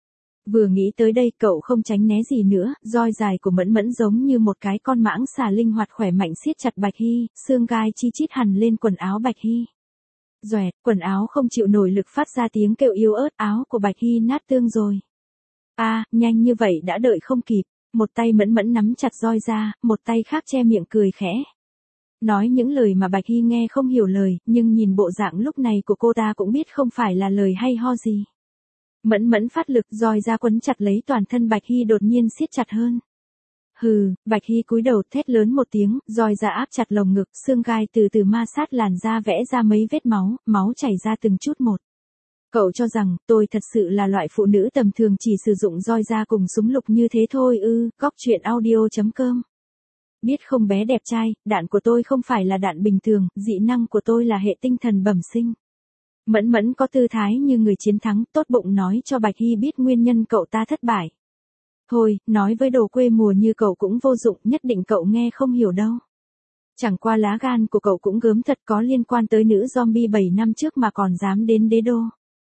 Vừa nghĩ tới đây cậu không tránh né gì nữa, roi dài của Mẫn Mẫn giống như một cái con mãng xà linh hoạt khỏe mạnh siết chặt Bạch Hy, xương gai chi chít hằn lên quần áo Bạch Hy. Doẹt, quần áo không chịu nổi lực phát ra tiếng kêu yếu ớt, áo của Bạch Hy nát tương rồi. Nhanh như vậy đã đợi không kịp. Một tay Mẫn Mẫn nắm chặt roi ra, một tay khác che miệng cười khẽ. Nói những lời mà Bạch Hy nghe không hiểu lời, nhưng nhìn bộ dạng lúc này của cô ta cũng biết không phải là lời hay ho gì. Mẫn Mẫn phát lực roi ra quấn chặt lấy toàn thân Bạch Hy đột nhiên siết chặt hơn. Hừ, Bạch Hy cúi đầu thét lớn một tiếng, roi ra áp chặt lồng ngực, xương gai từ từ ma sát làn da vẽ ra mấy vết máu, máu chảy ra từng chút một. Cậu cho rằng, tôi thật sự là loại phụ nữ tầm thường chỉ sử dụng roi da cùng súng lục như thế thôi ư, góc truyện audio.com. Biết không bé đẹp trai, đạn của tôi không phải là đạn bình thường, dị năng của tôi là hệ tinh thần bẩm sinh. Mẫn Mẫn có tư thái như người chiến thắng, tốt bụng nói cho Bạch Hy biết nguyên nhân cậu ta thất bại. Thôi, nói với đồ quê mùa như cậu cũng vô dụng, nhất định cậu nghe không hiểu đâu. Chẳng qua lá gan của cậu cũng gớm thật, có liên quan tới nữ zombie 7 năm trước mà còn dám đến đế đô.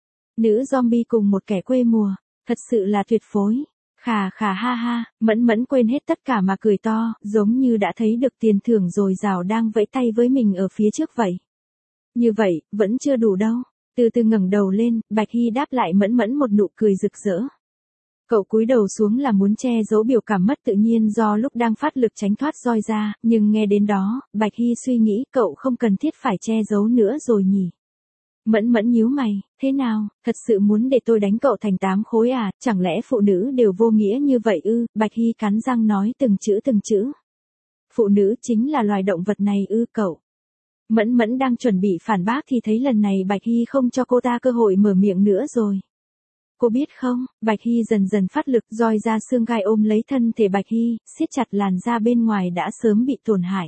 Nữ zombie cùng một kẻ quê mùa, thật sự là tuyệt phối. Khà khà ha ha, Mẫn Mẫn quên hết tất cả mà cười to, giống như đã thấy được tiền thưởng dồi dào đang vẫy tay với mình ở phía trước vậy. Như vậy, vẫn chưa đủ đâu. Từ từ ngẩng đầu lên, Bạch Hy đáp lại Mẫn Mẫn một nụ cười rực rỡ. Cậu cúi đầu xuống là muốn che giấu biểu cảm mất tự nhiên do lúc đang phát lực tránh thoát roi ra, nhưng nghe đến đó, Bạch Hy suy nghĩ cậu không cần thiết phải che giấu nữa rồi nhỉ. Mẫn Mẫn nhíu mày, thế nào, thật sự muốn để tôi đánh cậu thành 8 khối à, chẳng lẽ phụ nữ đều vô nghĩa như vậy ư, Bạch Hy cắn răng nói từng chữ. Phụ nữ chính là loài động vật này ư cậu. Mẫn Mẫn đang chuẩn bị phản bác thì thấy lần này Bạch Hy không cho cô ta cơ hội mở miệng nữa rồi. Cô biết không, Bạch Hy dần dần phát lực roi ra xương gai ôm lấy thân thể Bạch Hy, siết chặt làn da bên ngoài đã sớm bị tổn hại.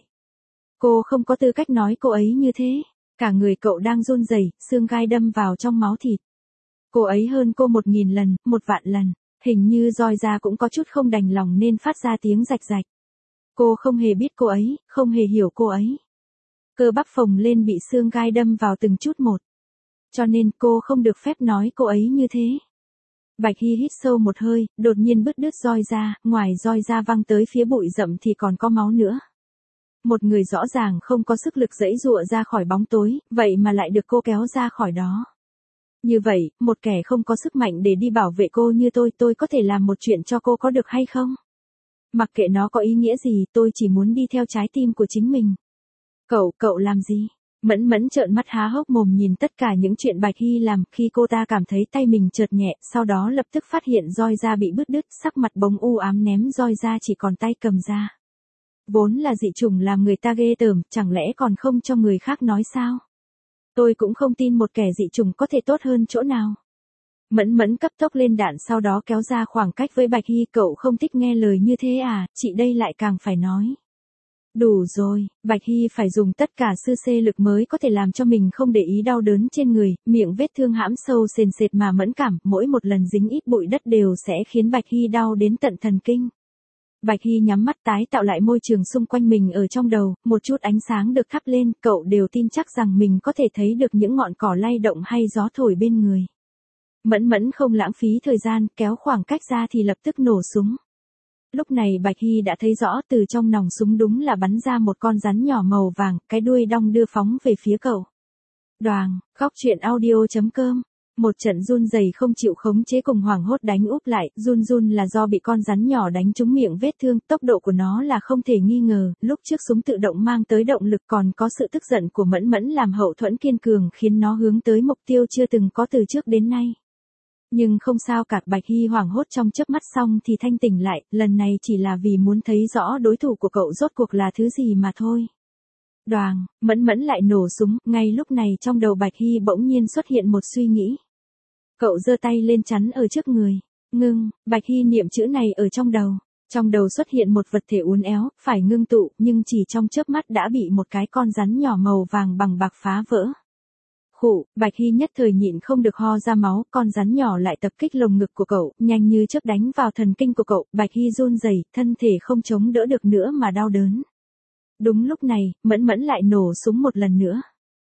Cô không có tư cách nói cô ấy như thế. Cả người cậu đang run rẩy, xương gai đâm vào trong máu thịt. Cô ấy hơn cô 1000 lần, 1 vạn lần, hình như roi ra cũng có chút không đành lòng nên phát ra tiếng rạch rạch. Cô không hề biết cô ấy, không hề hiểu cô ấy. Cơ bắp phồng lên bị xương gai đâm vào từng chút một. Cho nên cô không được phép nói cô ấy như thế. Bạch Hy hít sâu một hơi, đột nhiên bứt đứt roi ra, ngoài roi ra văng tới phía bụi rậm thì còn có máu nữa. Một người rõ ràng không có sức lực giãy giụa ra khỏi bóng tối, vậy mà lại được cô kéo ra khỏi đó. Như vậy, một kẻ không có sức mạnh để đi bảo vệ cô như tôi có thể làm một chuyện cho cô có được hay không? Mặc kệ nó có ý nghĩa gì, tôi chỉ muốn đi theo trái tim của chính mình. Cậu làm gì? Mẫn Mẫn trợn mắt há hốc mồm nhìn tất cả những chuyện Bạch Hy làm, khi cô ta cảm thấy tay mình chợt nhẹ, sau đó lập tức phát hiện roi ra bị bứt đứt, sắc mặt bỗng u ám ném roi ra chỉ còn tay cầm ra. Vốn là dị chủng làm người ta ghê tởm, chẳng lẽ còn không cho người khác nói sao? Tôi cũng không tin một kẻ dị chủng có thể tốt hơn chỗ nào. Mẫn Mẫn cấp tốc lên đạn sau đó kéo ra khoảng cách với Bạch Hy, cậu không thích nghe lời như thế à, chị đây lại càng phải nói. Đủ rồi, Bạch Hy phải dùng tất cả sư xê lực mới có thể làm cho mình không để ý đau đớn trên người, miệng vết thương hãm sâu sền sệt mà mẫn cảm, mỗi một lần dính ít bụi đất đều sẽ khiến Bạch Hy đau đến tận thần kinh. Bạch Hy nhắm mắt tái tạo lại môi trường xung quanh mình ở trong đầu, một chút ánh sáng được thắp lên, cậu đều tin chắc rằng mình có thể thấy được những ngọn cỏ lay động hay gió thổi bên người. Mẫn Mẫn không lãng phí thời gian, kéo khoảng cách ra thì lập tức nổ súng. Lúc này Bạch Hy đã thấy rõ từ trong nòng súng đúng là bắn ra một con rắn nhỏ màu vàng, cái đuôi đong đưa phóng về phía cậu. Đoàng, góc truyện audio.com. Một trận run rẩy không chịu khống chế cùng hoảng hốt đánh úp lại, run là do bị con rắn nhỏ đánh trúng miệng vết thương, tốc độ của nó là không thể nghi ngờ, lúc trước súng tự động mang tới động lực còn có sự tức giận của Mẫn Mẫn làm hậu thuẫn kiên cường khiến nó hướng tới mục tiêu chưa từng có từ trước đến nay. Nhưng không sao cả, Bạch Hy hoảng hốt trong chớp mắt xong thì thanh tỉnh lại, lần này chỉ là vì muốn thấy rõ đối thủ của cậu rốt cuộc là thứ gì mà thôi. Đoàng, Mẫn Mẫn lại nổ súng, ngay lúc này trong đầu Bạch Hy bỗng nhiên xuất hiện một suy nghĩ. Cậu giơ tay lên chắn ở trước người. Ngưng, Bạch Hy niệm chữ này ở trong đầu. Trong đầu xuất hiện một vật thể uốn éo, phải ngưng tụ, nhưng chỉ trong chớp mắt đã bị một cái con rắn nhỏ màu vàng bằng bạc phá vỡ. Khụ, Bạch Hy nhất thời nhịn không được ho ra máu, con rắn nhỏ lại tập kích lồng ngực của cậu, nhanh như chớp đánh vào thần kinh của cậu, Bạch Hy run rẩy, thân thể không chống đỡ được nữa mà đau đớn. Đúng lúc này, Mẫn Mẫn lại nổ súng một lần nữa.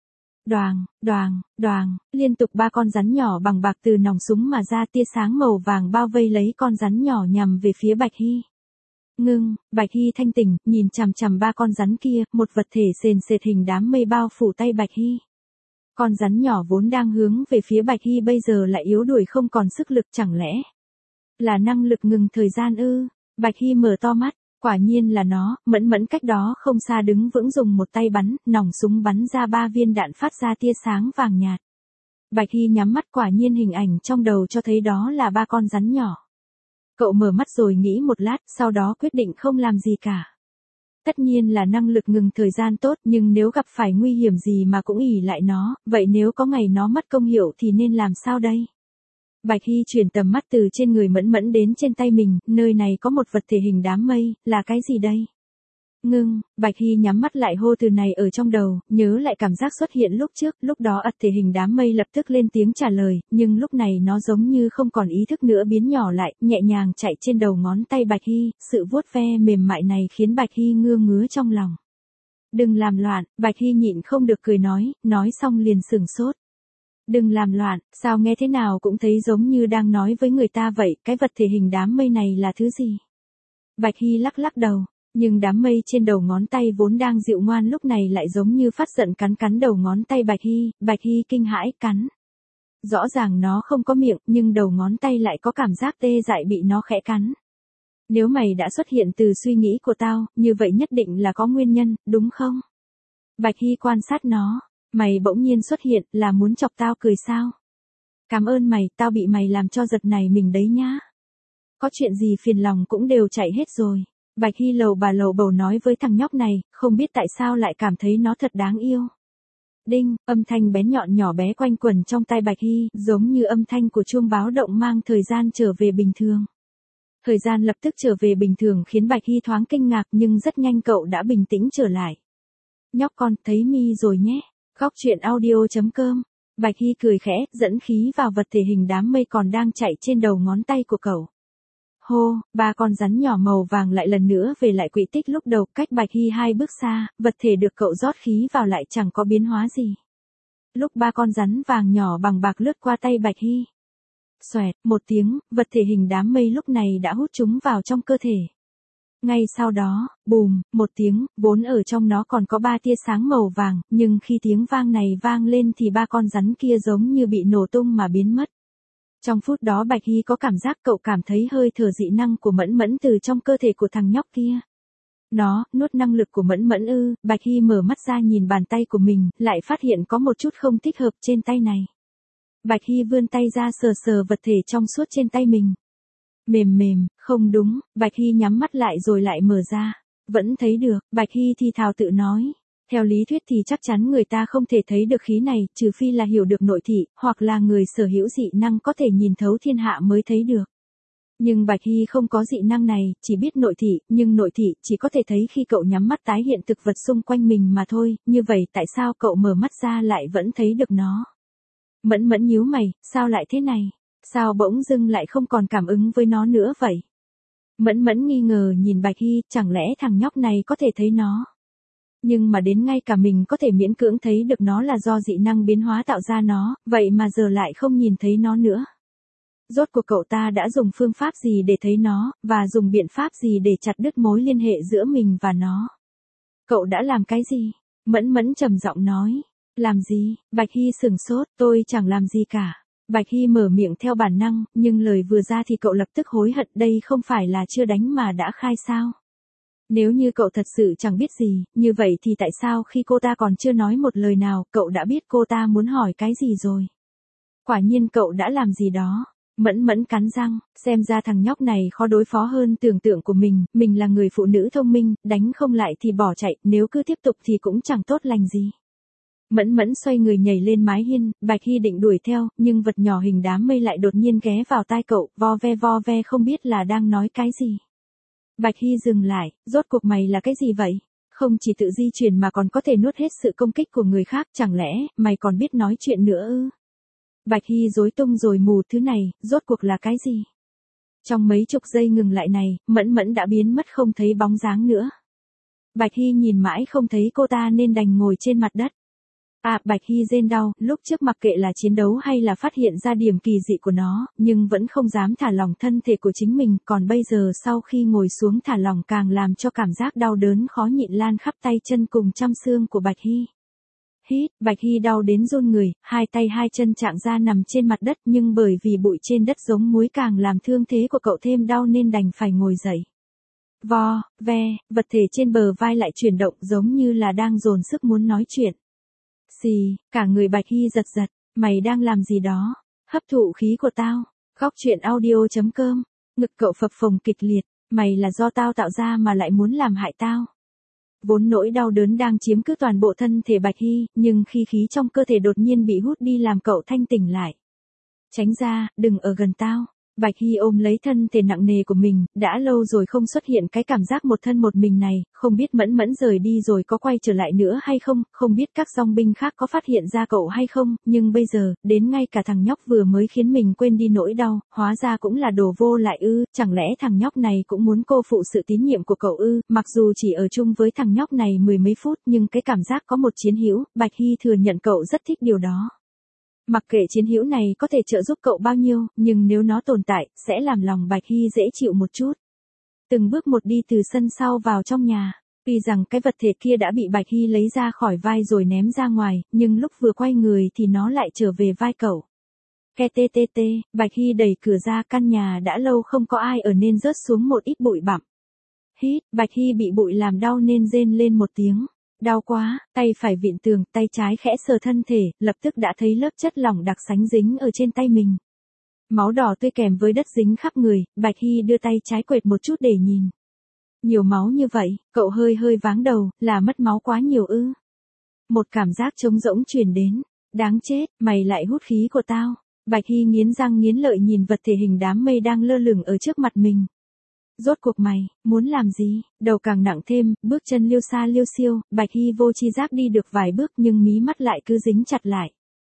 Đoàng, liên tục 3 con rắn nhỏ bằng bạc từ nòng súng mà ra, tia sáng màu vàng bao vây lấy con rắn nhỏ nhằm về phía Bạch Hy. Ngưng, Bạch Hy thanh tỉnh, nhìn chằm chằm 3 con rắn kia, một vật thể sền sệt hình đám mây bao phủ tay Bạch Hy. Con rắn nhỏ vốn đang hướng về phía Bạch Hy bây giờ lại yếu đuối không còn sức lực, chẳng lẽ là năng lực ngừng thời gian ư? Bạch Hy mở to mắt, quả nhiên là nó, Mẫn Mẫn cách đó không xa đứng vững dùng một tay bắn, nòng súng bắn ra 3 viên đạn phát ra tia sáng vàng nhạt. Bạch Hy nhắm mắt, quả nhiên hình ảnh trong đầu cho thấy đó là 3 con rắn nhỏ. Cậu mở mắt rồi nghĩ một lát, sau đó quyết định không làm gì cả. Tất nhiên là năng lực ngừng thời gian tốt, nhưng nếu gặp phải nguy hiểm gì mà cũng ỷ lại nó, vậy nếu có ngày nó mất công hiệu thì nên làm sao đây? Bạch Hy chuyển tầm mắt từ trên người Mẫn Mẫn đến trên tay mình, nơi này có một vật thể hình đám mây, là cái gì đây? Ngưng, Bạch Hy nhắm mắt lại hô từ này ở trong đầu, nhớ lại cảm giác xuất hiện lúc trước, lúc đó ật thể hình đám mây lập tức lên tiếng trả lời, nhưng lúc này nó giống như không còn ý thức nữa, biến nhỏ lại, nhẹ nhàng chạy trên đầu ngón tay Bạch Hy, sự vuốt ve mềm mại này khiến Bạch Hy ngứa ngứa trong lòng. Đừng làm loạn, Bạch Hy nhịn không được cười nói xong liền sửng sốt. Đừng làm loạn, sao nghe thế nào cũng thấy giống như đang nói với người ta vậy, cái vật thể hình đám mây này là thứ gì? Bạch Hy lắc lắc đầu. Nhưng đám mây trên đầu ngón tay vốn đang dịu ngoan lúc này lại giống như phát giận cắn đầu ngón tay Bạch Hy kinh hãi cắn. Rõ ràng nó không có miệng, nhưng đầu ngón tay lại có cảm giác tê dại bị nó khẽ cắn. Nếu mày đã xuất hiện từ suy nghĩ của tao, như vậy nhất định là có nguyên nhân, đúng không? Bạch Hy quan sát nó, mày bỗng nhiên xuất hiện là muốn chọc tao cười sao? Cảm ơn mày, tao bị mày làm cho giật này mình đấy nhá. Có chuyện gì phiền lòng cũng đều chạy hết rồi. Bạch Hy lầu bầu nói với thằng nhóc này, không biết tại sao lại cảm thấy nó thật đáng yêu. Đinh, âm thanh bén nhọn nhỏ bé quanh quẩn trong tai Bạch Hy, giống như âm thanh của chuông báo động mang thời gian trở về bình thường. Thời gian lập tức trở về bình thường khiến Bạch Hy thoáng kinh ngạc, nhưng rất nhanh cậu đã bình tĩnh trở lại. Nhóc con, thấy mi rồi nhé. Góc truyện audio.com. Bạch Hy cười khẽ, dẫn khí vào vật thể hình đám mây còn đang chạy trên đầu ngón tay của cậu. Hô, 3 con rắn nhỏ màu vàng lại lần nữa về lại quỹ tích lúc đầu, cách Bạch Hy 2 bước xa, vật thể được cậu rót khí vào lại chẳng có biến hóa gì. Lúc 3 con rắn vàng nhỏ bằng bạc lướt qua tay Bạch Hy. Xoẹt, một tiếng, vật thể hình đám mây lúc này đã hút chúng vào trong cơ thể. Ngay sau đó, bùm, một tiếng, vốn ở trong nó còn có 3 tia sáng màu vàng, nhưng khi tiếng vang này vang lên thì 3 con rắn kia giống như bị nổ tung mà biến mất. Trong phút đó Bạch Hy có cảm giác cậu cảm thấy hơi thở dị năng của Mẫn Mẫn từ trong cơ thể của thằng nhóc kia. Nó, nuốt năng lực của Mẫn Mẫn ư, Bạch Hy mở mắt ra nhìn bàn tay của mình, lại phát hiện có một chút không thích hợp trên tay này. Bạch Hy vươn tay ra sờ vật thể trong suốt trên tay mình. Mềm, không đúng, Bạch Hy nhắm mắt lại rồi lại mở ra. Vẫn thấy được, Bạch Hy thì thào tự nói. Theo lý thuyết thì chắc chắn người ta không thể thấy được khí này, trừ phi là hiểu được nội thị, hoặc là người sở hữu dị năng có thể nhìn thấu thiên hạ mới thấy được. Nhưng Bạch Hy không có dị năng này, chỉ biết nội thị, nhưng nội thị chỉ có thể thấy khi cậu nhắm mắt tái hiện thực vật xung quanh mình mà thôi, như vậy tại sao cậu mở mắt ra lại vẫn thấy được nó? Mẫn Mẫn nhíu mày, sao lại thế này? Sao bỗng dưng lại không còn cảm ứng với nó nữa vậy? Mẫn Mẫn nghi ngờ nhìn Bạch Hy, chẳng lẽ thằng nhóc này có thể thấy nó? Nhưng mà đến ngay cả mình có thể miễn cưỡng thấy được nó là do dị năng biến hóa tạo ra nó, vậy mà giờ lại không nhìn thấy nó nữa. Rốt cuộc cậu ta đã dùng phương pháp gì để thấy nó, và dùng biện pháp gì để chặt đứt mối liên hệ giữa mình và nó? Cậu đã làm cái gì? Mẫn Mẫn trầm giọng nói. Làm gì? Bạch Hy sửng sốt, tôi chẳng làm gì cả. Bạch Hy mở miệng theo bản năng, nhưng lời vừa ra thì cậu lập tức hối hận, đây không phải là chưa đánh mà đã khai sao? Nếu như cậu thật sự chẳng biết gì, như vậy thì tại sao khi cô ta còn chưa nói một lời nào, cậu đã biết cô ta muốn hỏi cái gì rồi? Quả nhiên cậu đã làm gì đó. Mẫn Mẫn cắn răng, xem ra thằng nhóc này khó đối phó hơn tưởng tượng của mình là người phụ nữ thông minh, đánh không lại thì bỏ chạy, nếu cứ tiếp tục thì cũng chẳng tốt lành gì. Mẫn Mẫn xoay người nhảy lên mái hiên, Bạch Hy định đuổi theo, nhưng vật nhỏ hình đám mây lại đột nhiên ghé vào tai cậu, vo ve không biết là đang nói cái gì. Bạch Hy dừng lại, rốt cuộc mày là cái gì vậy? Không chỉ tự di chuyển mà còn có thể nuốt hết sự công kích của người khác, chẳng lẽ mày còn biết nói chuyện nữa ư? Bạch Hy rối tung rồi mù, thứ này, rốt cuộc là cái gì? Trong mấy chục giây ngừng lại này, Mẫn Mẫn đã biến mất không thấy bóng dáng nữa. Bạch Hy nhìn mãi không thấy cô ta nên đành ngồi trên mặt đất. Bạch Hy rên đau, lúc trước mặc kệ là chiến đấu hay là phát hiện ra điểm kỳ dị của nó, nhưng vẫn không dám thả lỏng thân thể của chính mình, còn bây giờ sau khi ngồi xuống thả lỏng càng làm cho cảm giác đau đớn khó nhịn lan khắp tay chân cùng trăm xương của Bạch Hy. Hít, Bạch Hy đau đến run người, hai tay hai chân chạng ra nằm trên mặt đất, nhưng bởi vì bụi trên đất giống muối càng làm thương thế của cậu thêm đau nên đành phải ngồi dậy. vo, ve, vật thể trên bờ vai lại chuyển động giống như là đang dồn sức muốn nói chuyện. Xì, cả người Bạch Hy giật giật, mày đang làm gì đó? Hấp thụ khí của tao. Góc truyện audio.com. Ngực cậu phập phồng kịch liệt, mày là do tao tạo ra mà lại muốn làm hại tao. Vốn nỗi đau đớn đang chiếm cứ toàn bộ thân thể Bạch Hy, nhưng khi khí trong cơ thể đột nhiên bị hút đi làm cậu thanh tỉnh lại. Tránh ra, đừng ở gần tao. Bạch Hy ôm lấy thân thể nặng nề của mình, đã lâu rồi không xuất hiện cái cảm giác một thân một mình này, không biết Mẫn Mẫn rời đi rồi có quay trở lại nữa hay không, không biết các dòng binh khác có phát hiện ra cậu hay không, nhưng bây giờ, đến ngay cả thằng nhóc vừa mới khiến mình quên đi nỗi đau, hóa ra cũng là đồ vô lại ư, chẳng lẽ thằng nhóc này cũng muốn cô phụ sự tín nhiệm của cậu ư, mặc dù chỉ ở chung với thằng nhóc này mười mấy phút nhưng cái cảm giác có một chiến hữu, Bạch Hy thừa nhận cậu rất thích điều đó. Mặc kệ chiến hữu này có thể trợ giúp cậu bao nhiêu, nhưng nếu nó tồn tại, sẽ làm lòng Bạch Hy dễ chịu một chút. Từng bước một đi từ sân sau vào trong nhà, tuy rằng cái vật thể kia đã bị Bạch Hy lấy ra khỏi vai rồi ném ra ngoài, nhưng lúc vừa quay người thì nó lại trở về vai cậu. Ke tê tê tê, Bạch Hy đẩy cửa ra, căn nhà đã lâu không có ai ở nên rớt xuống một ít bụi bặm. Hít, Bạch Hy bị bụi làm đau nên rên lên một tiếng. Đau quá, tay phải vịn tường, tay trái khẽ sờ thân thể, lập tức đã thấy lớp chất lỏng đặc sánh dính ở trên tay mình. Máu đỏ tươi kèm với đất dính khắp người, Bạch Hy đưa tay trái quệt một chút để nhìn. Nhiều máu như vậy, cậu hơi váng đầu, là mất máu quá nhiều ư. Một cảm giác trống rỗng truyền đến. Đáng chết, mày lại hút khí của tao. Bạch Hy nghiến răng nghiến lợi nhìn vật thể hình đám mây đang lơ lửng ở trước mặt mình. Rốt cuộc mày, muốn làm gì? Đầu càng nặng thêm, bước chân liêu xa liêu xiêu, Bạch Hy vô tri giác đi được vài bước nhưng mí mắt lại cứ dính chặt lại.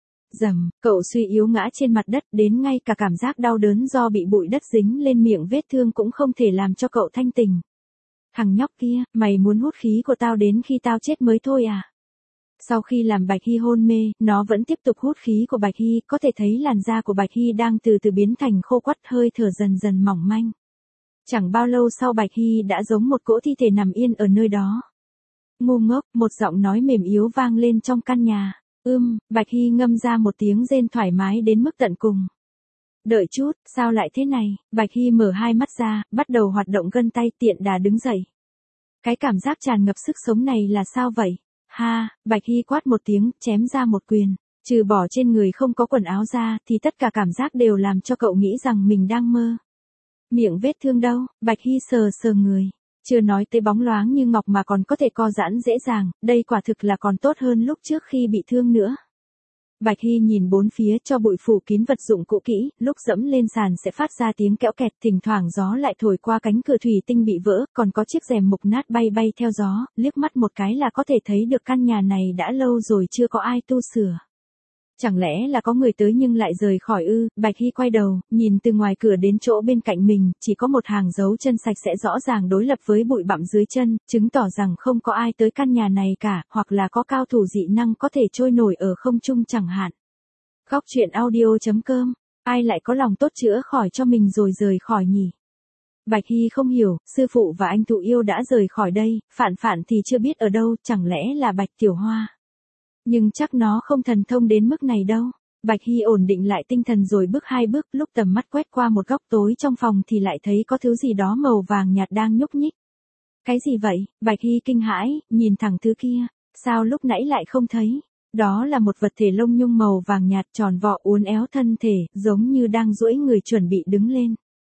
Rầm, cậu suy yếu ngã trên mặt đất, đến ngay cả cảm giác đau đớn do bị bụi đất dính lên miệng vết thương cũng không thể làm cho cậu thanh tỉnh. Thằng nhóc kia, mày muốn hút khí của tao đến khi tao chết mới thôi à? Sau khi làm Bạch Hy hôn mê, nó vẫn tiếp tục hút khí của Bạch Hy, có thể thấy làn da của Bạch Hy đang từ từ biến thành khô quắt, hơi thở dần dần mỏng manh. Chẳng bao lâu sau Bạch Hy đã giống một cỗ thi thể nằm yên ở nơi đó. Ngu ngốc, một giọng nói mềm yếu vang lên trong căn nhà. Bạch Hy ngâm ra một tiếng rên thoải mái đến mức tận cùng. Đợi chút, sao lại thế này? Bạch Hy mở hai mắt ra, bắt đầu hoạt động gân tay, tiện đà đứng dậy. Cái cảm giác tràn ngập sức sống này là sao vậy? Ha, Bạch Hy quát một tiếng, chém ra một quyền. Trừ bỏ trên người không có quần áo ra, thì tất cả cảm giác đều làm cho cậu nghĩ rằng mình đang mơ. Miệng vết thương đâu? Bạch Hy sờ người. Chưa nói tới bóng loáng như ngọc mà còn có thể co giãn dễ dàng, đây quả thực là còn tốt hơn lúc trước khi bị thương nữa. Bạch Hy nhìn bốn phía cho bụi phủ kín vật dụng cũ kỹ, lúc dẫm lên sàn sẽ phát ra tiếng kẽo kẹt, thỉnh thoảng gió lại thổi qua cánh cửa thủy tinh bị vỡ, còn có chiếc rèm mục nát bay theo gió, liếc mắt một cái là có thể thấy được căn nhà này đã lâu rồi chưa có ai tu sửa. Chẳng lẽ là có người tới nhưng lại rời khỏi ư? Bạch Hy quay đầu, nhìn từ ngoài cửa đến chỗ bên cạnh mình, chỉ có một hàng dấu chân sạch sẽ rõ ràng đối lập với bụi bặm dưới chân, chứng tỏ rằng không có ai tới căn nhà này cả, hoặc là có cao thủ dị năng có thể trôi nổi ở không trung chẳng hạn. Góc truyện audio.com, ai lại có lòng tốt chữa khỏi cho mình rồi rời khỏi nhỉ? Bạch Hy không hiểu, sư phụ và anh Thụ Yêu đã rời khỏi đây, Phản thì chưa biết ở đâu, chẳng lẽ là Bạch Tiểu Hoa? Nhưng chắc nó không thần thông đến mức này đâu. Bạch Hy ổn định lại tinh thần rồi bước hai bước, lúc tầm mắt quét qua một góc tối trong phòng thì lại thấy có thứ gì đó màu vàng nhạt đang nhúc nhích. Cái gì vậy? Bạch Hy kinh hãi, nhìn thẳng thứ kia. Sao lúc nãy lại không thấy? Đó là một vật thể lông nhung màu vàng nhạt tròn vo uốn éo thân thể, giống như đang duỗi người chuẩn bị đứng lên.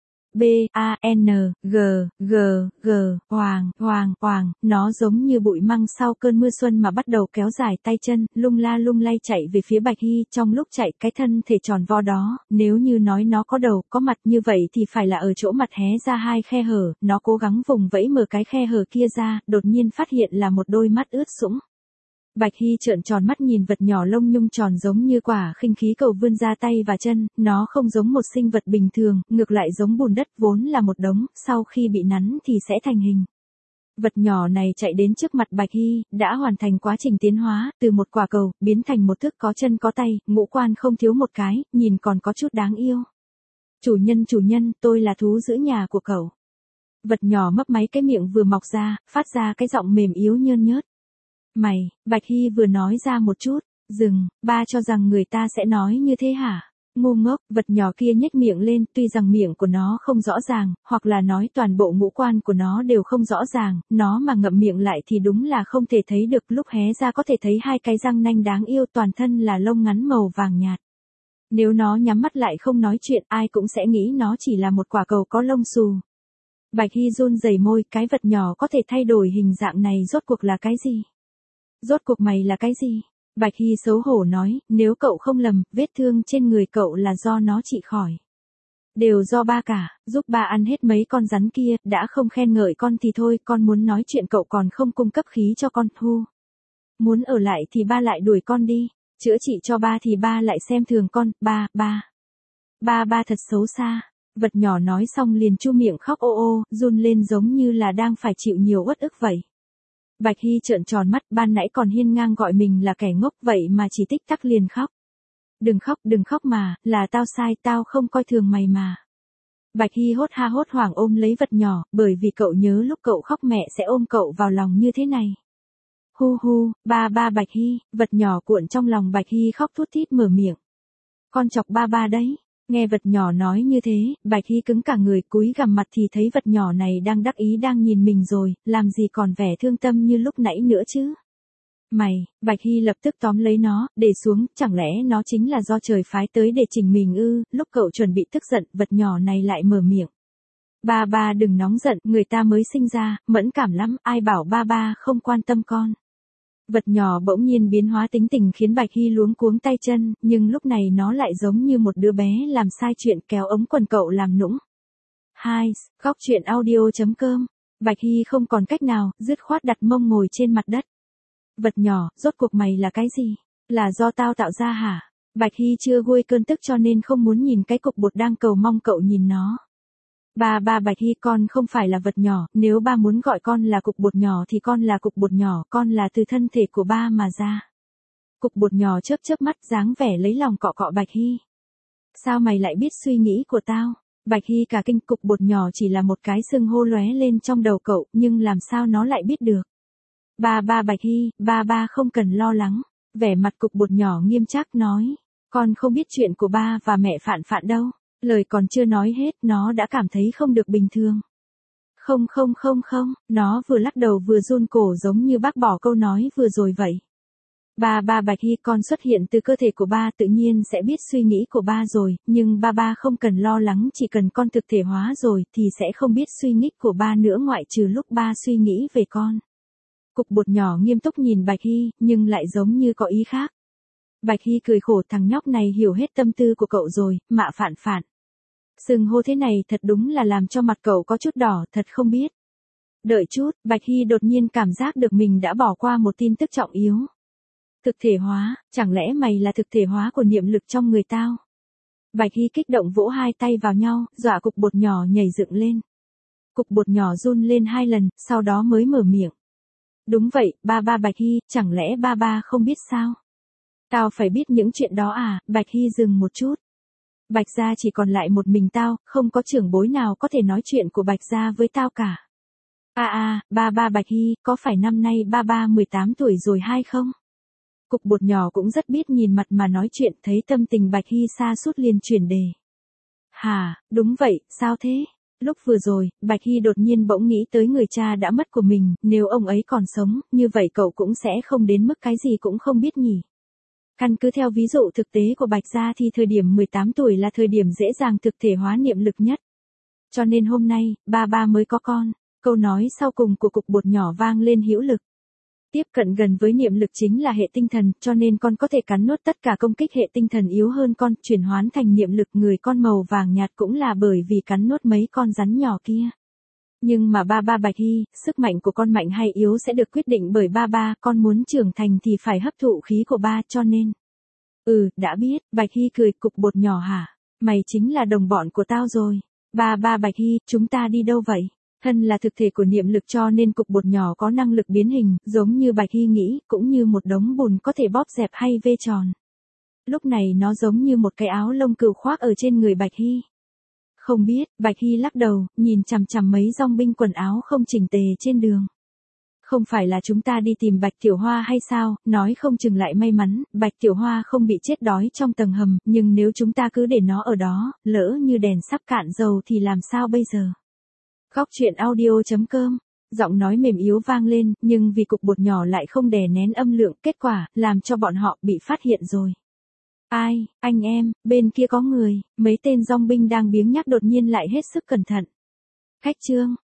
Hoàng, nó giống như bụi măng sau cơn mưa xuân mà bắt đầu kéo dài tay chân, lung lay chạy về phía Bạch Hy, trong lúc chạy cái thân thể tròn vo đó, nếu như nói nó có đầu, có mặt như vậy thì phải là ở chỗ mặt hé ra hai khe hở, nó cố gắng vùng vẫy mở cái khe hở kia ra, đột nhiên phát hiện là một đôi mắt ướt sũng. Bạch Hy trợn tròn mắt nhìn vật nhỏ lông nhung tròn giống như quả khinh khí cầu vươn ra tay và chân, nó không giống một sinh vật bình thường, ngược lại giống bùn đất vốn là một đống, sau khi bị nắn thì sẽ thành hình. Vật nhỏ này chạy đến trước mặt Bạch Hy, đã hoàn thành quá trình tiến hóa, từ một quả cầu, biến thành một thức có chân có tay, ngũ quan không thiếu một cái, nhìn còn có chút đáng yêu. Chủ nhân, tôi là thú giữ nhà của cậu. Vật nhỏ mấp máy cái miệng vừa mọc ra, phát ra cái giọng mềm yếu nhơn nhớt. Mày, Bạch Hy vừa nói ra một chút, dừng, ba cho rằng người ta sẽ nói như thế hả? Ngu ngốc, vật nhỏ kia nhếch miệng lên, tuy rằng miệng của nó không rõ ràng, hoặc là nói toàn bộ ngũ quan của nó đều không rõ ràng, nó mà ngậm miệng lại thì đúng là không thể thấy được, lúc hé ra có thể thấy hai cái răng nanh đáng yêu, toàn thân là lông ngắn màu vàng nhạt. Nếu nó nhắm mắt lại không nói chuyện, ai cũng sẽ nghĩ nó chỉ là một quả cầu có lông xù. Bạch Hy run rẩy môi, cái vật nhỏ có thể thay đổi hình dạng này rốt cuộc là cái gì? Rốt cuộc mày là cái gì? Bạch Hy xấu hổ nói, nếu cậu không lầm, vết thương trên người cậu là do nó trị khỏi. Đều do ba cả, giúp ba ăn hết mấy con rắn kia, đã không khen ngợi con thì thôi, con muốn nói chuyện cậu còn không cung cấp khí cho con, hu. Muốn ở lại thì ba lại đuổi con đi, chữa trị cho ba thì ba lại xem thường con, ba thật xấu xa. Vật nhỏ nói xong liền chu miệng khóc ô ô, run lên giống như là đang phải chịu nhiều uất ức vậy. Bạch Hy trợn tròn mắt, ban nãy còn hiên ngang gọi mình là kẻ ngốc vậy mà chỉ tích tắc liền khóc. Đừng khóc mà, là tao sai, tao không coi thường mày mà. Bạch Hy hốt hoảng ôm lấy vật nhỏ, bởi vì cậu nhớ lúc cậu khóc mẹ sẽ ôm cậu vào lòng như thế này. Hu hu, ba Bạch Hy, vật nhỏ cuộn trong lòng Bạch Hy khóc thút thít mở miệng. Con chọc ba đấy. Nghe vật nhỏ nói như thế, Bạch Hy cứng cả người, cúi gằm mặt thì thấy vật nhỏ này đang đắc ý đang nhìn mình rồi, làm gì còn vẻ thương tâm như lúc nãy nữa chứ. Mày, Bạch Hy lập tức tóm lấy nó, để xuống, chẳng lẽ nó chính là do trời phái tới để chỉnh mình ư? Lúc cậu chuẩn bị tức giận, vật nhỏ này lại mở miệng. Ba đừng nóng giận, người ta mới sinh ra, mẫn cảm lắm, ai bảo ba không quan tâm con. Vật nhỏ bỗng nhiên biến hóa tính tình khiến Bạch Hy luống cuống tay chân, nhưng lúc này nó lại giống như một đứa bé làm sai chuyện kéo ống quần cậu làm nũng. Góc truyện audio.com. Bạch Hy không còn cách nào, dứt khoát đặt mông ngồi trên mặt đất. Vật nhỏ, rốt cuộc mày là cái gì? Là do tao tạo ra hả? Bạch Hy chưa nguôi cơn tức cho nên không muốn nhìn cái cục bột đang cầu mong cậu nhìn nó. Ba Bạch Hy, con không phải là vật nhỏ, nếu ba muốn gọi con là cục bột nhỏ thì con là cục bột nhỏ, con là từ thân thể của ba mà ra. Cục bột nhỏ chớp mắt dáng vẻ lấy lòng cọ cọ Bạch Hy. Sao mày lại biết suy nghĩ của tao? Bạch Hy cả kinh, cục bột nhỏ chỉ là một cái xưng hô lóe lên trong đầu cậu, nhưng làm sao nó lại biết được? Ba Bạch Hy, ba không cần lo lắng. Vẻ mặt cục bột nhỏ nghiêm chắc nói. Con không biết chuyện của ba và mẹ Phạn đâu. Lời còn chưa nói hết, nó đã cảm thấy không được bình thường. Không, nó vừa lắc đầu vừa run cổ giống như bác bỏ câu nói vừa rồi vậy. Ba Bạch Hy, con xuất hiện từ cơ thể của ba tự nhiên sẽ biết suy nghĩ của ba rồi, nhưng ba không cần lo lắng, chỉ cần con thực thể hóa rồi thì sẽ không biết suy nghĩ của ba nữa ngoại trừ lúc ba suy nghĩ về con. Cục bột nhỏ nghiêm túc nhìn Bạch Hy, nhưng lại giống như có ý khác. Bạch Hy cười khổ, thằng nhóc này hiểu hết tâm tư của cậu rồi, mạ Phạn. Xưng hô thế này thật đúng là làm cho mặt cậu có chút đỏ, thật không biết. Đợi chút, Bạch Hy đột nhiên cảm giác được mình đã bỏ qua một tin tức trọng yếu. Thực thể hóa, chẳng lẽ mày là thực thể hóa của niệm lực trong người tao? Bạch Hy kích động vỗ hai tay vào nhau, dọa cục bột nhỏ nhảy dựng lên. Cục bột nhỏ run lên 2 lần, sau đó mới mở miệng. Đúng vậy, ba Bạch Hy, chẳng lẽ ba không biết sao? Tao phải biết những chuyện đó à? Bạch Hy dừng một chút. Bạch gia chỉ còn lại một mình tao, không có trưởng bối nào có thể nói chuyện của Bạch gia với tao cả. Ba Bạch Hy, có phải năm nay ba 18 tuổi rồi hay không? Cục bột nhỏ cũng rất biết nhìn mặt mà nói chuyện, thấy tâm tình Bạch Hy sa sút liền chuyển đề. Hả, đúng vậy, sao thế? Lúc vừa rồi, Bạch Hy đột nhiên bỗng nghĩ tới người cha đã mất của mình, nếu ông ấy còn sống, như vậy cậu cũng sẽ không đến mức cái gì cũng không biết nhỉ. Căn cứ theo ví dụ thực tế của Bạch gia thì thời điểm 18 tuổi là thời điểm dễ dàng thực thể hóa niệm lực nhất. Cho nên hôm nay, ba mới có con. Câu nói sau cùng của cục bột nhỏ vang lên hữu lực. Tiếp cận gần với niệm lực chính là hệ tinh thần, cho nên con có thể cắn nuốt tất cả công kích hệ tinh thần yếu hơn con, chuyển hoán thành niệm lực. Người con màu vàng nhạt cũng là bởi vì cắn nuốt mấy con rắn nhỏ kia. Nhưng mà ba Bạch Hy, sức mạnh của con mạnh hay yếu sẽ được quyết định bởi ba, con muốn trưởng thành thì phải hấp thụ khí của ba, cho nên. Đã biết, Bạch Hy cười, cục bột nhỏ hả? Mày chính là đồng bọn của tao rồi. Ba Bạch Hy, chúng ta đi đâu vậy? Thân là thực thể của niệm lực cho nên cục bột nhỏ có năng lực biến hình, giống như Bạch Hy nghĩ, cũng như một đống bùn có thể bóp dẹp hay vê tròn. Lúc này nó giống như một cái áo lông cừu khoác ở trên người Bạch Hy. Không biết, Bạch Hy lắc đầu, nhìn chằm chằm mấy dòng binh quần áo không chỉnh tề trên đường. Không phải là chúng ta đi tìm Bạch Tiểu Hoa hay sao, nói không chừng lại may mắn, Bạch Tiểu Hoa không bị chết đói trong tầng hầm, nhưng nếu chúng ta cứ để nó ở đó, lỡ như đèn sắp cạn dầu thì làm sao bây giờ? Góc truyện audio.com. Giọng nói mềm yếu vang lên, nhưng vì cục bột nhỏ lại không đè nén âm lượng, kết quả, làm cho bọn họ bị phát hiện rồi. Ai, anh em, bên kia có người, mấy tên dong binh đang biếng nhác đột nhiên lại hết sức cẩn thận. Khách Trương,